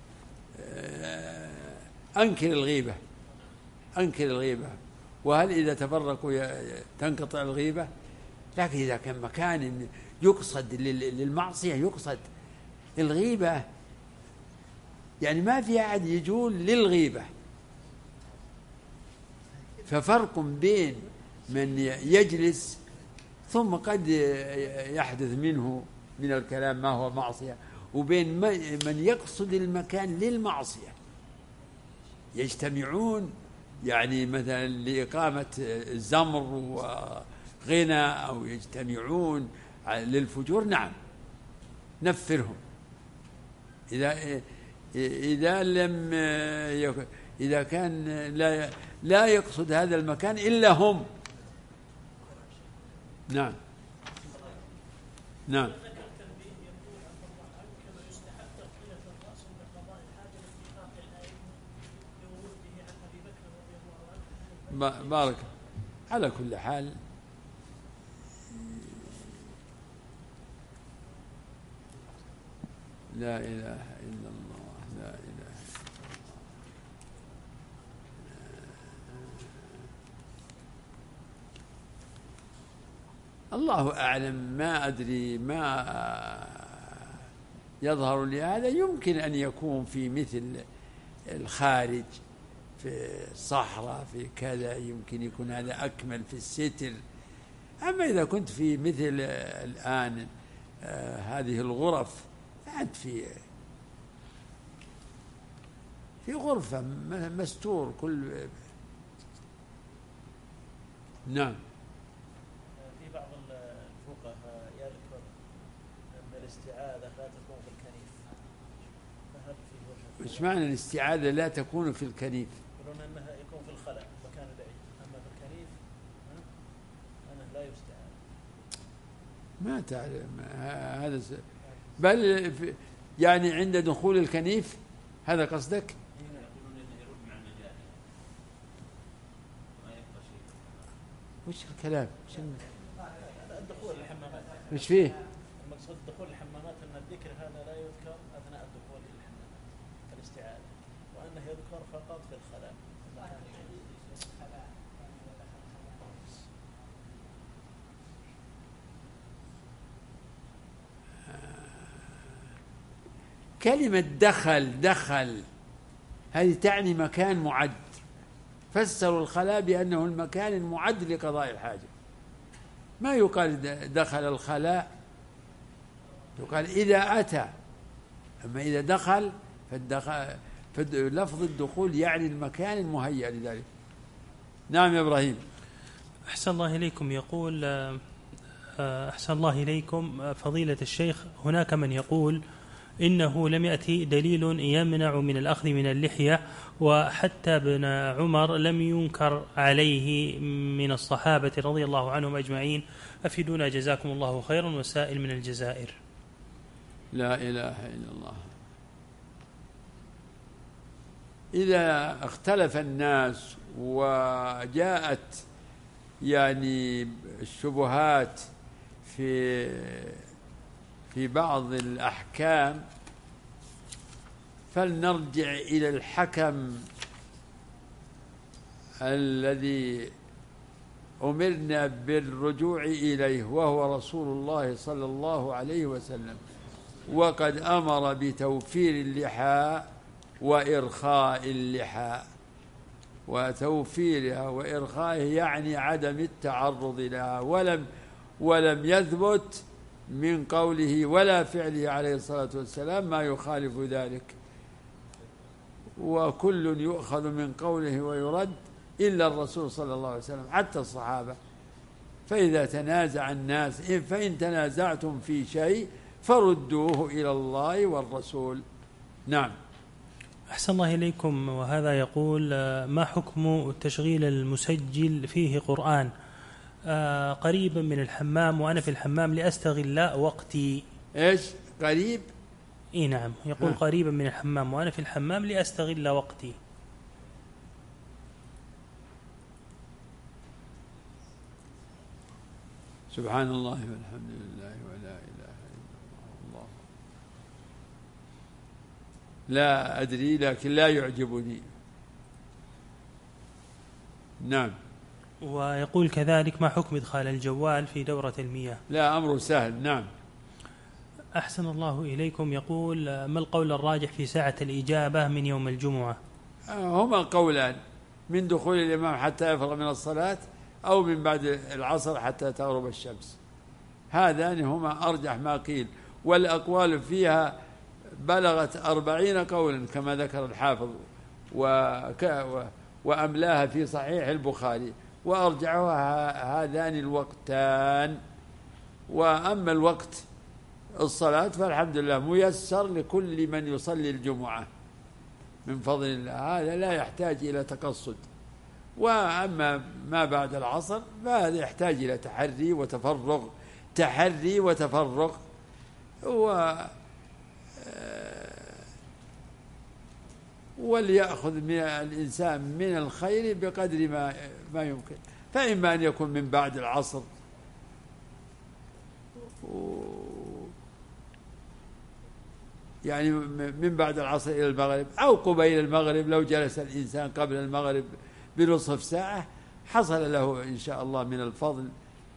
أنكر الغيبة أنكر الغيبة وهل إذا تفرقوا تنقطع الغيبة؟ لكن إذا كان مكان يقصد للمعصية، يقصد الغيبة يعني ما في أحد يجول للغيبة. ففرق بين من يجلس ثم قد يحدث منه من الكلام ما هو معصية، وبين من يقصد المكان للمعصية، يجتمعون يعني مثلا لإقامة زمر وغنى، أو يجتمعون للفجور، نعم نفرهم. إذا إذا لم إذا كان لا لا يقصد هذا المكان إلا هم. نعم نعم. بارك. على كل حال لا إله إلا الله، لا إله إلا الله. الله أعلم، ما أدري، ما يظهر لي هذا يمكن أن يكون في مثل الخارج، في الصحراء، في كذا، يمكن يكون هذا أكمل في الستر. أما إذا كنت في مثل الآن آه هذه الغرف، فأنت في في غرفة مستور كل. نعم. في بعض الفقهاء يذكر أن الاستعاذة لا تكون في الكنيف، فهل في وجه؟ إيش معنى الاستعاذة لا تكون في الكنيف؟ يقولون أنها يكون في الخلاء مكان بعيد، أما في الكنيف أنه لا يستعاذ. ما تعلم هذا س... بل في... يعني عند دخول الكنيف، هذا قصدك؟ وش الكلام؟ وش الدخول الحمامات وش فيه؟ المقصود دخول الحمامات أن الذكر هذا لا يذكر أثناء الدخول إلى الحمامات الاستعاذة، وأنه يذكر فقط في الخلاء. كلمة دخل دخل هذه تعني مكان معد. فسروا الخلاء بأنه المكان المعد لقضاء الحاجة. ما يقال دخل الخلاء، يقال إذا أتى. أما إذا دخل فالدخل فلفظ الدخول يعني المكان المهيأ لذلك. نعم يا إبراهيم. أحسن الله إليكم. يقول أحسن الله إليكم فضيلة الشيخ، هناك من يقول إنه لم يأتي دليل يمنع من الأخذ من اللحية، وحتى ابن عمر لم ينكر عليه من الصحابة رضي الله عنهم أجمعين. أفيدونا جزاكم الله خيرا، وسائل من الجزائر. لا إله إلا الله. إذا اختلف الناس وجاءت يعني الشبهات في في بعض الأحكام، فلنرجع إلى الحكم الذي أمرنا بالرجوع إليه، وهو رسول الله صلى الله عليه وسلم. وقد أمر بتوفير اللحى وإرخاء اللحى، وتوفيرها وإرخائها يعني عدم التعرض لها، ولم ولم يثبت من قوله ولا فعله عليه الصلاة والسلام ما يخالف ذلك. وكل يؤخذ من قوله ويرد إلا الرسول صلى الله عليه وسلم، حتى الصحابة. فإذا تنازع الناس فإن تنازعتم في شيء فردوه إلى الله والرسول. نعم. أحسن الله إليكم. وهذا يقول ما حكم تشغيل المسجل فيه قرآن آه قريبا من الحمام وأنا في الحمام لأستغل وقتي؟ إيش قريب؟ إيه نعم، يقول ها. قريبا من الحمام وأنا في الحمام لأستغل وقتي. سبحان الله والحمد لله ولا إله إلا الله. لا أدري، لكن لا يعجبني. نعم. ويقول كذلك ما حكم إدخال الجوال في دورة المياه؟ لا، أمره سهل. نعم. أحسن الله إليكم. يقول ما القول الراجح في ساعة الإجابة من يوم الجمعة؟ هما قولان: من دخول الإمام حتى يفرغ من الصلاة، أو من بعد العصر حتى تغرب الشمس. هذان هما أرجح ما قيل، والأقوال فيها بلغت أربعين قولا كما ذكر الحافظ، وأملاها في صحيح البخاري، وأرجعها هذان الوقتان. وأما الوقت الصلاة فالحمد لله ميسر لكل من يصلي الجمعة من فضل الله، هذا لا يحتاج إلى تقصد. وأما ما بعد العصر فهذا يحتاج إلى تحري وتفرغ، تحري وتفرغ و وليأخذ من الإنسان من الخير بقدر ما ما يمكن. فإما أن يكون من بعد العصر يعني من بعد العصر إلى المغرب، أو قبيل المغرب لو جلس الإنسان قبل المغرب بنصف ساعة حصل له إن شاء الله من الفضل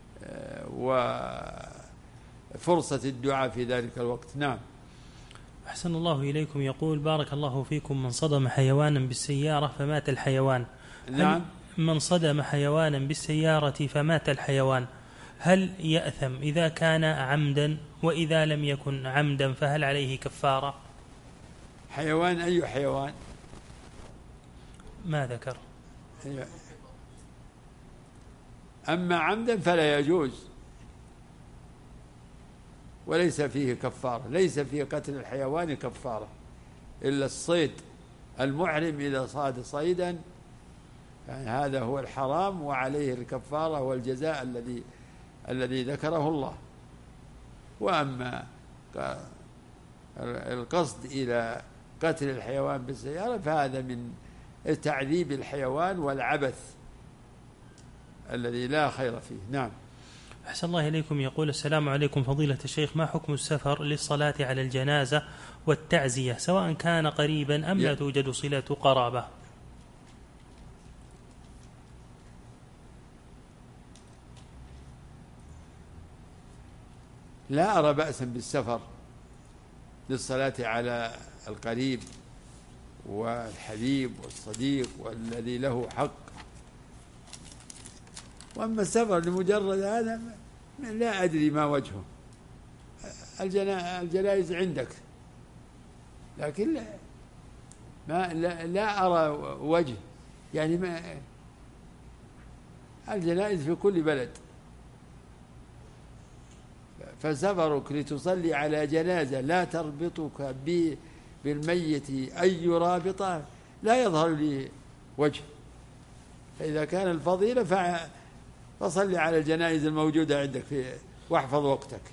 وفرصة الدعاء في ذلك الوقت. نعم. أحسن الله إليكم. يقول بارك الله فيكم: من صدم حيوانا بالسيارة فمات الحيوان. نعم. من صدم حيوانا بالسيارة فمات الحيوان، هل يأثم إذا كان عمدا؟ وإذا لم يكن عمدا فهل عليه كفارة؟ حيوان أي حيوان؟ ما ذكر. أما عمدا فلا يجوز، وليس فيه كفارة، ليس فيه قتل الحيوان كفارة إلا الصيد. المحرم إذا صاد صيدا يعني هذا هو الحرام، وعليه الكفارة والجزاء الذي الذي ذكره الله. وأما القصد إلى قتل الحيوان بالسيارة فهذا من تعذيب الحيوان والعبث الذي لا خير فيه. نعم. أحسن الله إليكم. يقول السلام عليكم فضيلة الشيخ، ما حكم السفر للصلاة على الجنازة والتعزية سواء كان قريبا أم لا توجد صلة قرابة؟ لا أرى بأسا بالسفر للصلاة على القريب والحبيب والصديق والذي له حق. وأما السفر لمجرد هذا لا أدري ما وجهه. الجنائز عندك، لكن لا, ما لا, لا أرى وجه، يعني ما الجنائز في كل بلد، فسفرك لتصلي على جنازة لا تربطك بالميت أي رابطة لا يظهر لي وجه. فإذا كان الفضيلة فصلي على الجنائز الموجودة عندك في واحفظ وقتك.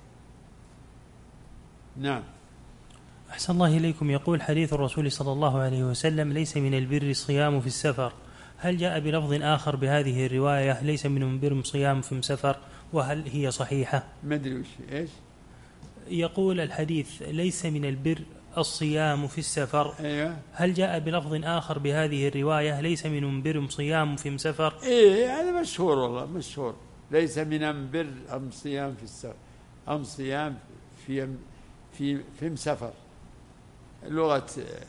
نعم. أحسن الله إليكم. يقول حديث الرسول صلى الله عليه وسلم: ليس من البر الصيام في السفر، هل جاء بلفظ آخر بهذه الرواية ليس من البر صيام في سفر، وهل هي صحيحة؟ ما أدري وش إيش يقول الحديث: ليس من البر الصيام في السفر. أيوة. هل جاء بلفظ آخر بهذه الرواية ليس من انبر صيام في سفر؟ إيه هذا مشهور والله مشهور. ليس من انبر أم صيام في السفر أم صيام في في في سفر. لغة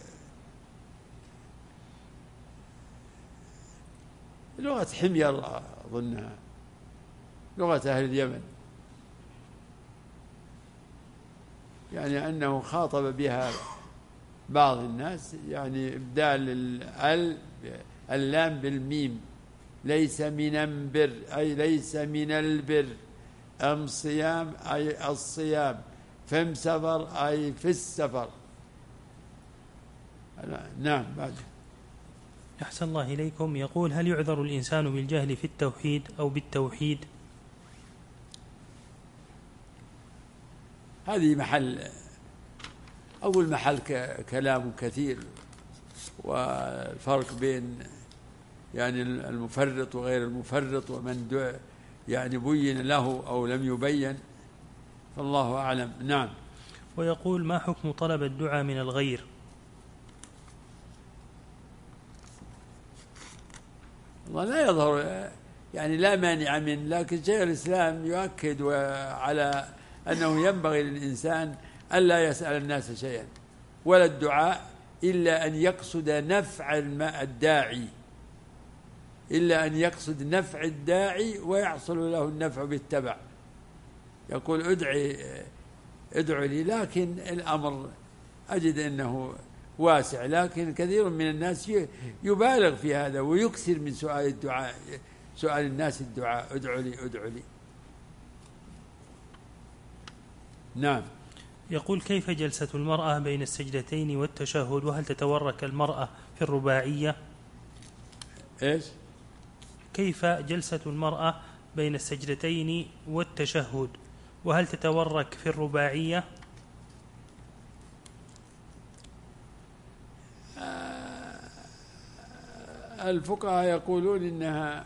لغة حمير أظنها، لغة أهل اليمن، يعني أنه خاطب بها بعض الناس، يعني إبدال ال اللام بالميم. ليس من انبر أي ليس من البر، أم صيام أي الصيام، فم سفر أي في السفر. نعم. بعد. أحسن الله إليكم. يقول: هل يعذر الإنسان بالجهل في التوحيد أو بالتوحيد؟ هذه محل أول محل كلام كثير، والفرق بين يعني المفرط وغير المفرط، ومن يعني بين له أو لم يبين، فالله أعلم. نعم. ويقول: ما حكم طلب الدعاء من الغير؟ الله لا يظهر يعني لا مانع من، لكن شيخ الإسلام يؤكد على أنه ينبغي للإنسان ألا يسأل الناس شيئا ولا الدعاء إلا أن يقصد نفع الداعي إلا أن يقصد نفع الداعي ويحصل له النفع بالتبع. يقول ادعي ادعوا لي، لكن الأمر أجد أنه واسع، لكن كثير من الناس يبالغ في هذا ويكثر من سؤال الدعاء، سؤال الناس الدعاء ادعوا لي ادعوا لي. نعم. يقول كيف جلسة المرأة بين السجدتين والتشهد، وهل تتورك المرأة في الرباعية؟ إيش؟ كيف جلسة المرأة بين السجدتين والتشهد، وهل تتورك في الرباعية؟ الفقهاء يقولون إنها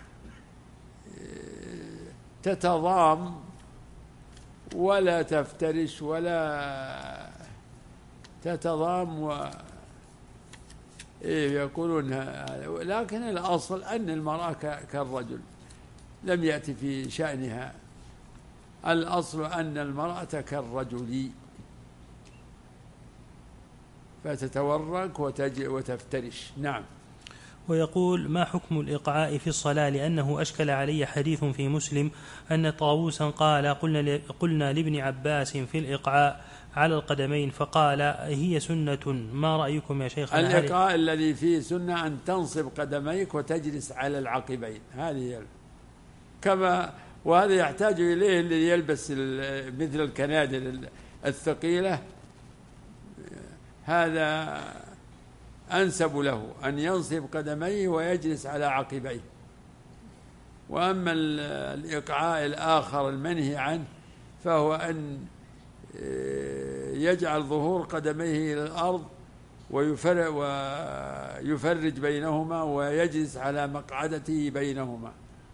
تتضام ولا تفترش ولا تتضام و إيه يقولون هذا، لكن الأصل أن المرأة كالرجل لم يأتي في شأنها، الأصل أن المرأة كالرجل فتتورك وتفترش. نعم. ويقول ما حكم الإقعاء في الصلاة، لأنه أشكل علي حديث في مسلم أن طاووسا قال قلنا, قلنا لابن عباس في الإقعاء على القدمين فقال هي سنة، ما رأيكم يا شيخ؟ الإقعاء الذي فيه سنة أن تنصب قدميك وتجلس على العقبين، هذه كما وهذا يحتاج إليه اللي يلبس مثل الكنادل الثقيلة، هذا أنسب له أن ينصب قدميه ويجلس على عقبيه. وأما الإقعاء الآخر المنهي عنه فهو أن يجعل ظهور قدميه إلى الأرض ويفرج بينهما ويجلس على مقعدته بينهما.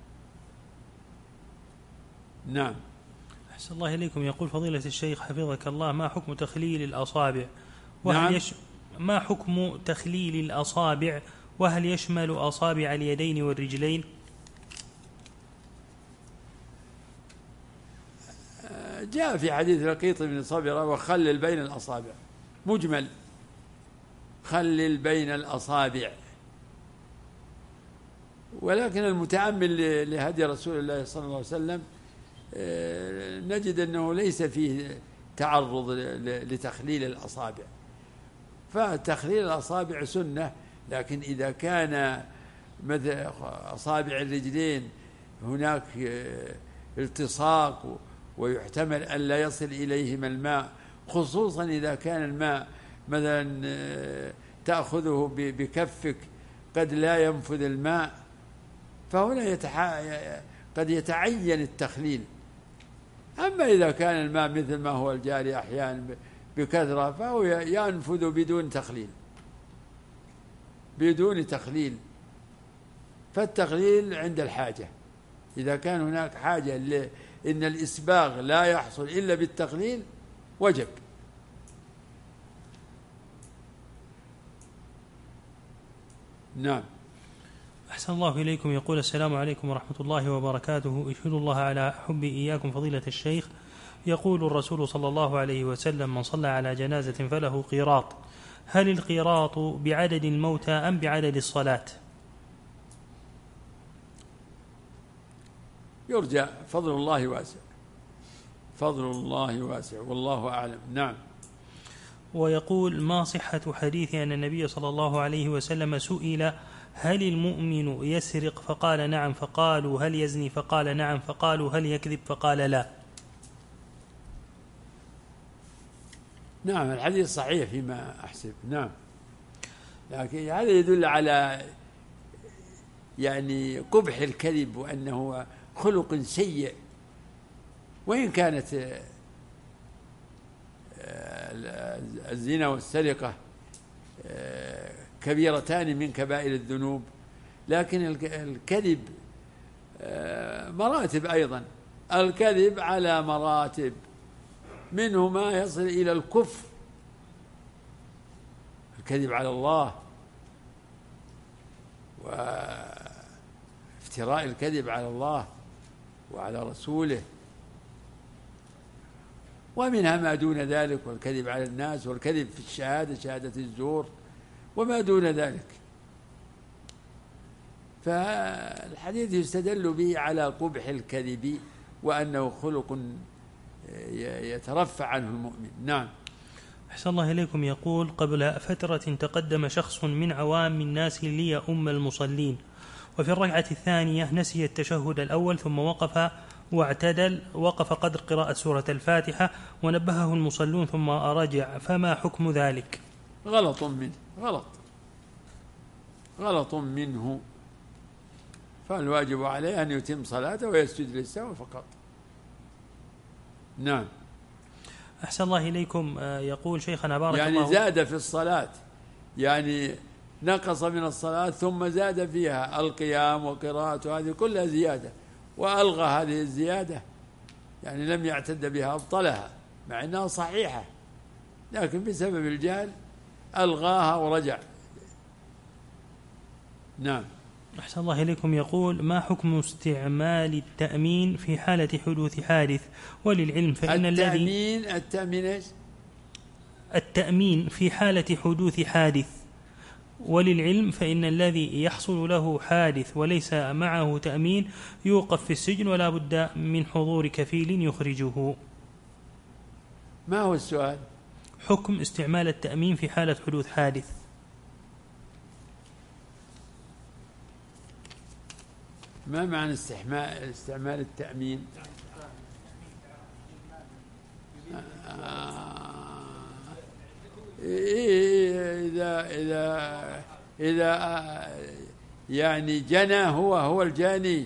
نعم. أحسن الله إليكم. يقول فضيلة الشيخ حفظك الله ما حكم تخليل الأصابع، وهل نعم. يش... ما حكم تخليل الأصابع وهل يشمل أصابع اليدين والرجلين؟ جاء في حديث لقيط بن صبرة وخلل بين الأصابع، مجمل خلل بين الأصابع، ولكن المتأمل لهدي رسول الله صلى الله عليه وسلم نجد أنه ليس فيه تعرض لتخليل الأصابع، فتخليل الأصابع سنة، لكن إذا كان مثل أصابع الرجلين هناك التصاق ويحتمل أن لا يصل إليهما الماء، خصوصا إذا كان الماء مثلا تأخذه بكفك قد لا ينفذ الماء، فهنا يتح... قد يتعين التخليل. أما إذا كان الماء مثل ما هو الجاري أحيانا بكثرة فهو ينفذ بدون تخليل بدون تخليل فالتخليل عند الحاجة، إذا كان هناك حاجة إن الإسباغ لا يحصل إلا بالتخليل وجب. نعم. أحسن الله إليكم. يقول السلام عليكم ورحمة الله وبركاته، أشهد الله على حبي إياكم فضيلة الشيخ. يقول الرسول صلى الله عليه وسلم من صلى على جنازة فله قيراط، هل القيراط بعدد الموتى أم بعدد الصلاة؟ يرجى فضل الله واسع، فضل الله واسع والله أعلم. نعم. ويقول ما صحة حديث أن النبي صلى الله عليه وسلم سئل هل المؤمن يسرق فقال نعم، فقالوا هل يزني فقال نعم، فقالوا هل يكذب فقال لا؟ نعم الحديث صحيح فيما أحسب. نعم، لكن هذا يدل على يعني قبح الكذب وأنه خلق سيء، وإن كانت الزنا والسرقة كبيرتان من كبائر الذنوب، لكن الكذب مراتب أيضا، الكذب على مراتب، منه ما يصل إلى الكفر، الكذب على الله وافتراء الكذب على الله وعلى رسوله، ومنها ما دون ذلك، والكذب على الناس، والكذب في الشهادة، شهادة الزور، وما دون ذلك. فالحديث يستدل به على قبح الكذب وأنه خلق يترفع عنه المؤمن. نعم. أحسن الله إليكم. يقول: قبل فترة تقدم شخص من عوام الناس ليؤم المصلين، وفي الركعة الثانية نسي التشهد الأول ثم وقف واعتدل، وقف قدر قراءة سورة الفاتحة، ونبهه المصلون ثم رجع، فما حكم ذلك؟ غلط منه، غلط غلط منه، فالواجب عليه أن يتم صلاته ويسجد للسهو فقط. نعم. أحسن الله إليكم. يقول شيخنا بارك يعني الله، يعني زاد في الصلاة، يعني نقص من الصلاة ثم زاد فيها القيام وقراءة، هذه كلها زيادة، وألغى هذه الزيادة، يعني لم يعتد بها، أبطلها مع أنها صحيحة، لكن بسبب الجهل ألغاها ورجع. نعم. أحسن الله إليكم. يقول: ما حكم استعمال التأمين في حالة حدوث حادث؟ وللعلم فإن التأمين الذي التأمين إيش؟ التأمين في حالة حدوث حادث، وللعلم فإن الذي يحصل له حادث وليس معه تأمين يوقف في السجن، ولا بد من حضور كفيل يخرجه. ما هو السؤال؟ حكم استعمال التأمين في حالة حدوث حادث. ما معنى استعمال استعمال التأمين؟ آه إذا إذا إذا يعني جنى هو هو الجاني.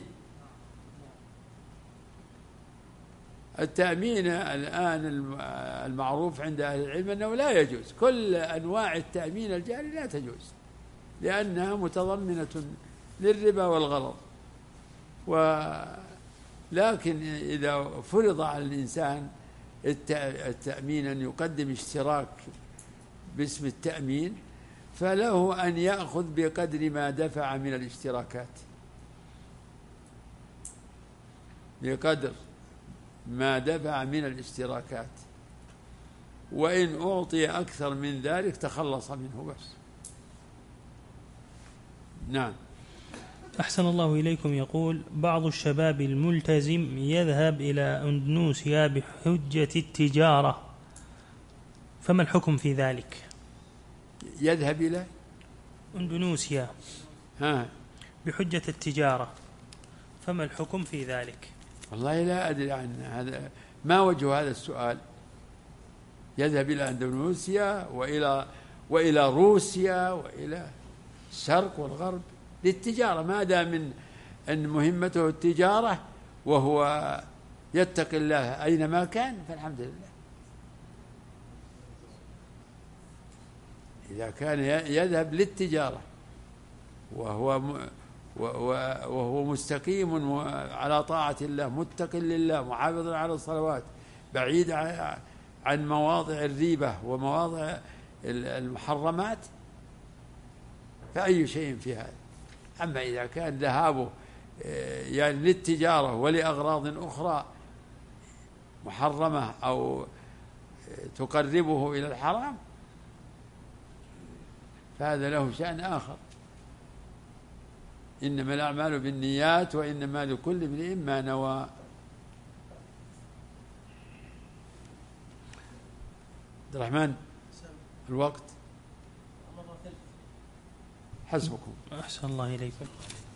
التأمين الآن المعروف عند أهل العلم أنه لا يجوز، كل أنواع التأمين الجاري لا تجوز، لأنها متضمنة للربا والغرض. ولكن إذا فرض على الإنسان التأمين أن يقدم اشتراك باسم التأمين، فله أن يأخذ بقدر ما دفع من الاشتراكات، بقدر ما دفع من الاشتراكات، وإن أعطي أكثر من ذلك تخلص منه بس. نعم. أحسن الله إليكم. يقول: بعض الشباب الملتزم يذهب إلى أندونيسيا بحجة التجارة، فما الحكم في ذلك؟ يذهب إلى أندونيسيا ها بحجة التجارة، فما الحكم في ذلك؟ والله لا أدري عن هذا، ما وجه هذا السؤال؟ يذهب إلى أندونيسيا وإلى وإلى روسيا وإلى الشرق والغرب للتجارة، ما دام من أن مهمته التجارة وهو يتقي الله أينما كان فالحمد لله. إذا كان يذهب للتجارة وهو وهو مستقيم على طاعة الله، متق لله، محافظ على الصلوات، بعيد عن مواضع الريبة ومواضع المحرمات، فأي شيء في هذا. أما إذا كان ذهابه يعني للتجارة ولأغراض أخرى محرمة أو تقربه إلى الحرام فهذا له شأن آخر. إنما الأعمال بالنيات وإنما لكل امرئ ما نوى. عبد الرحمن الوقت حسبكم. أحسن الله إليكم.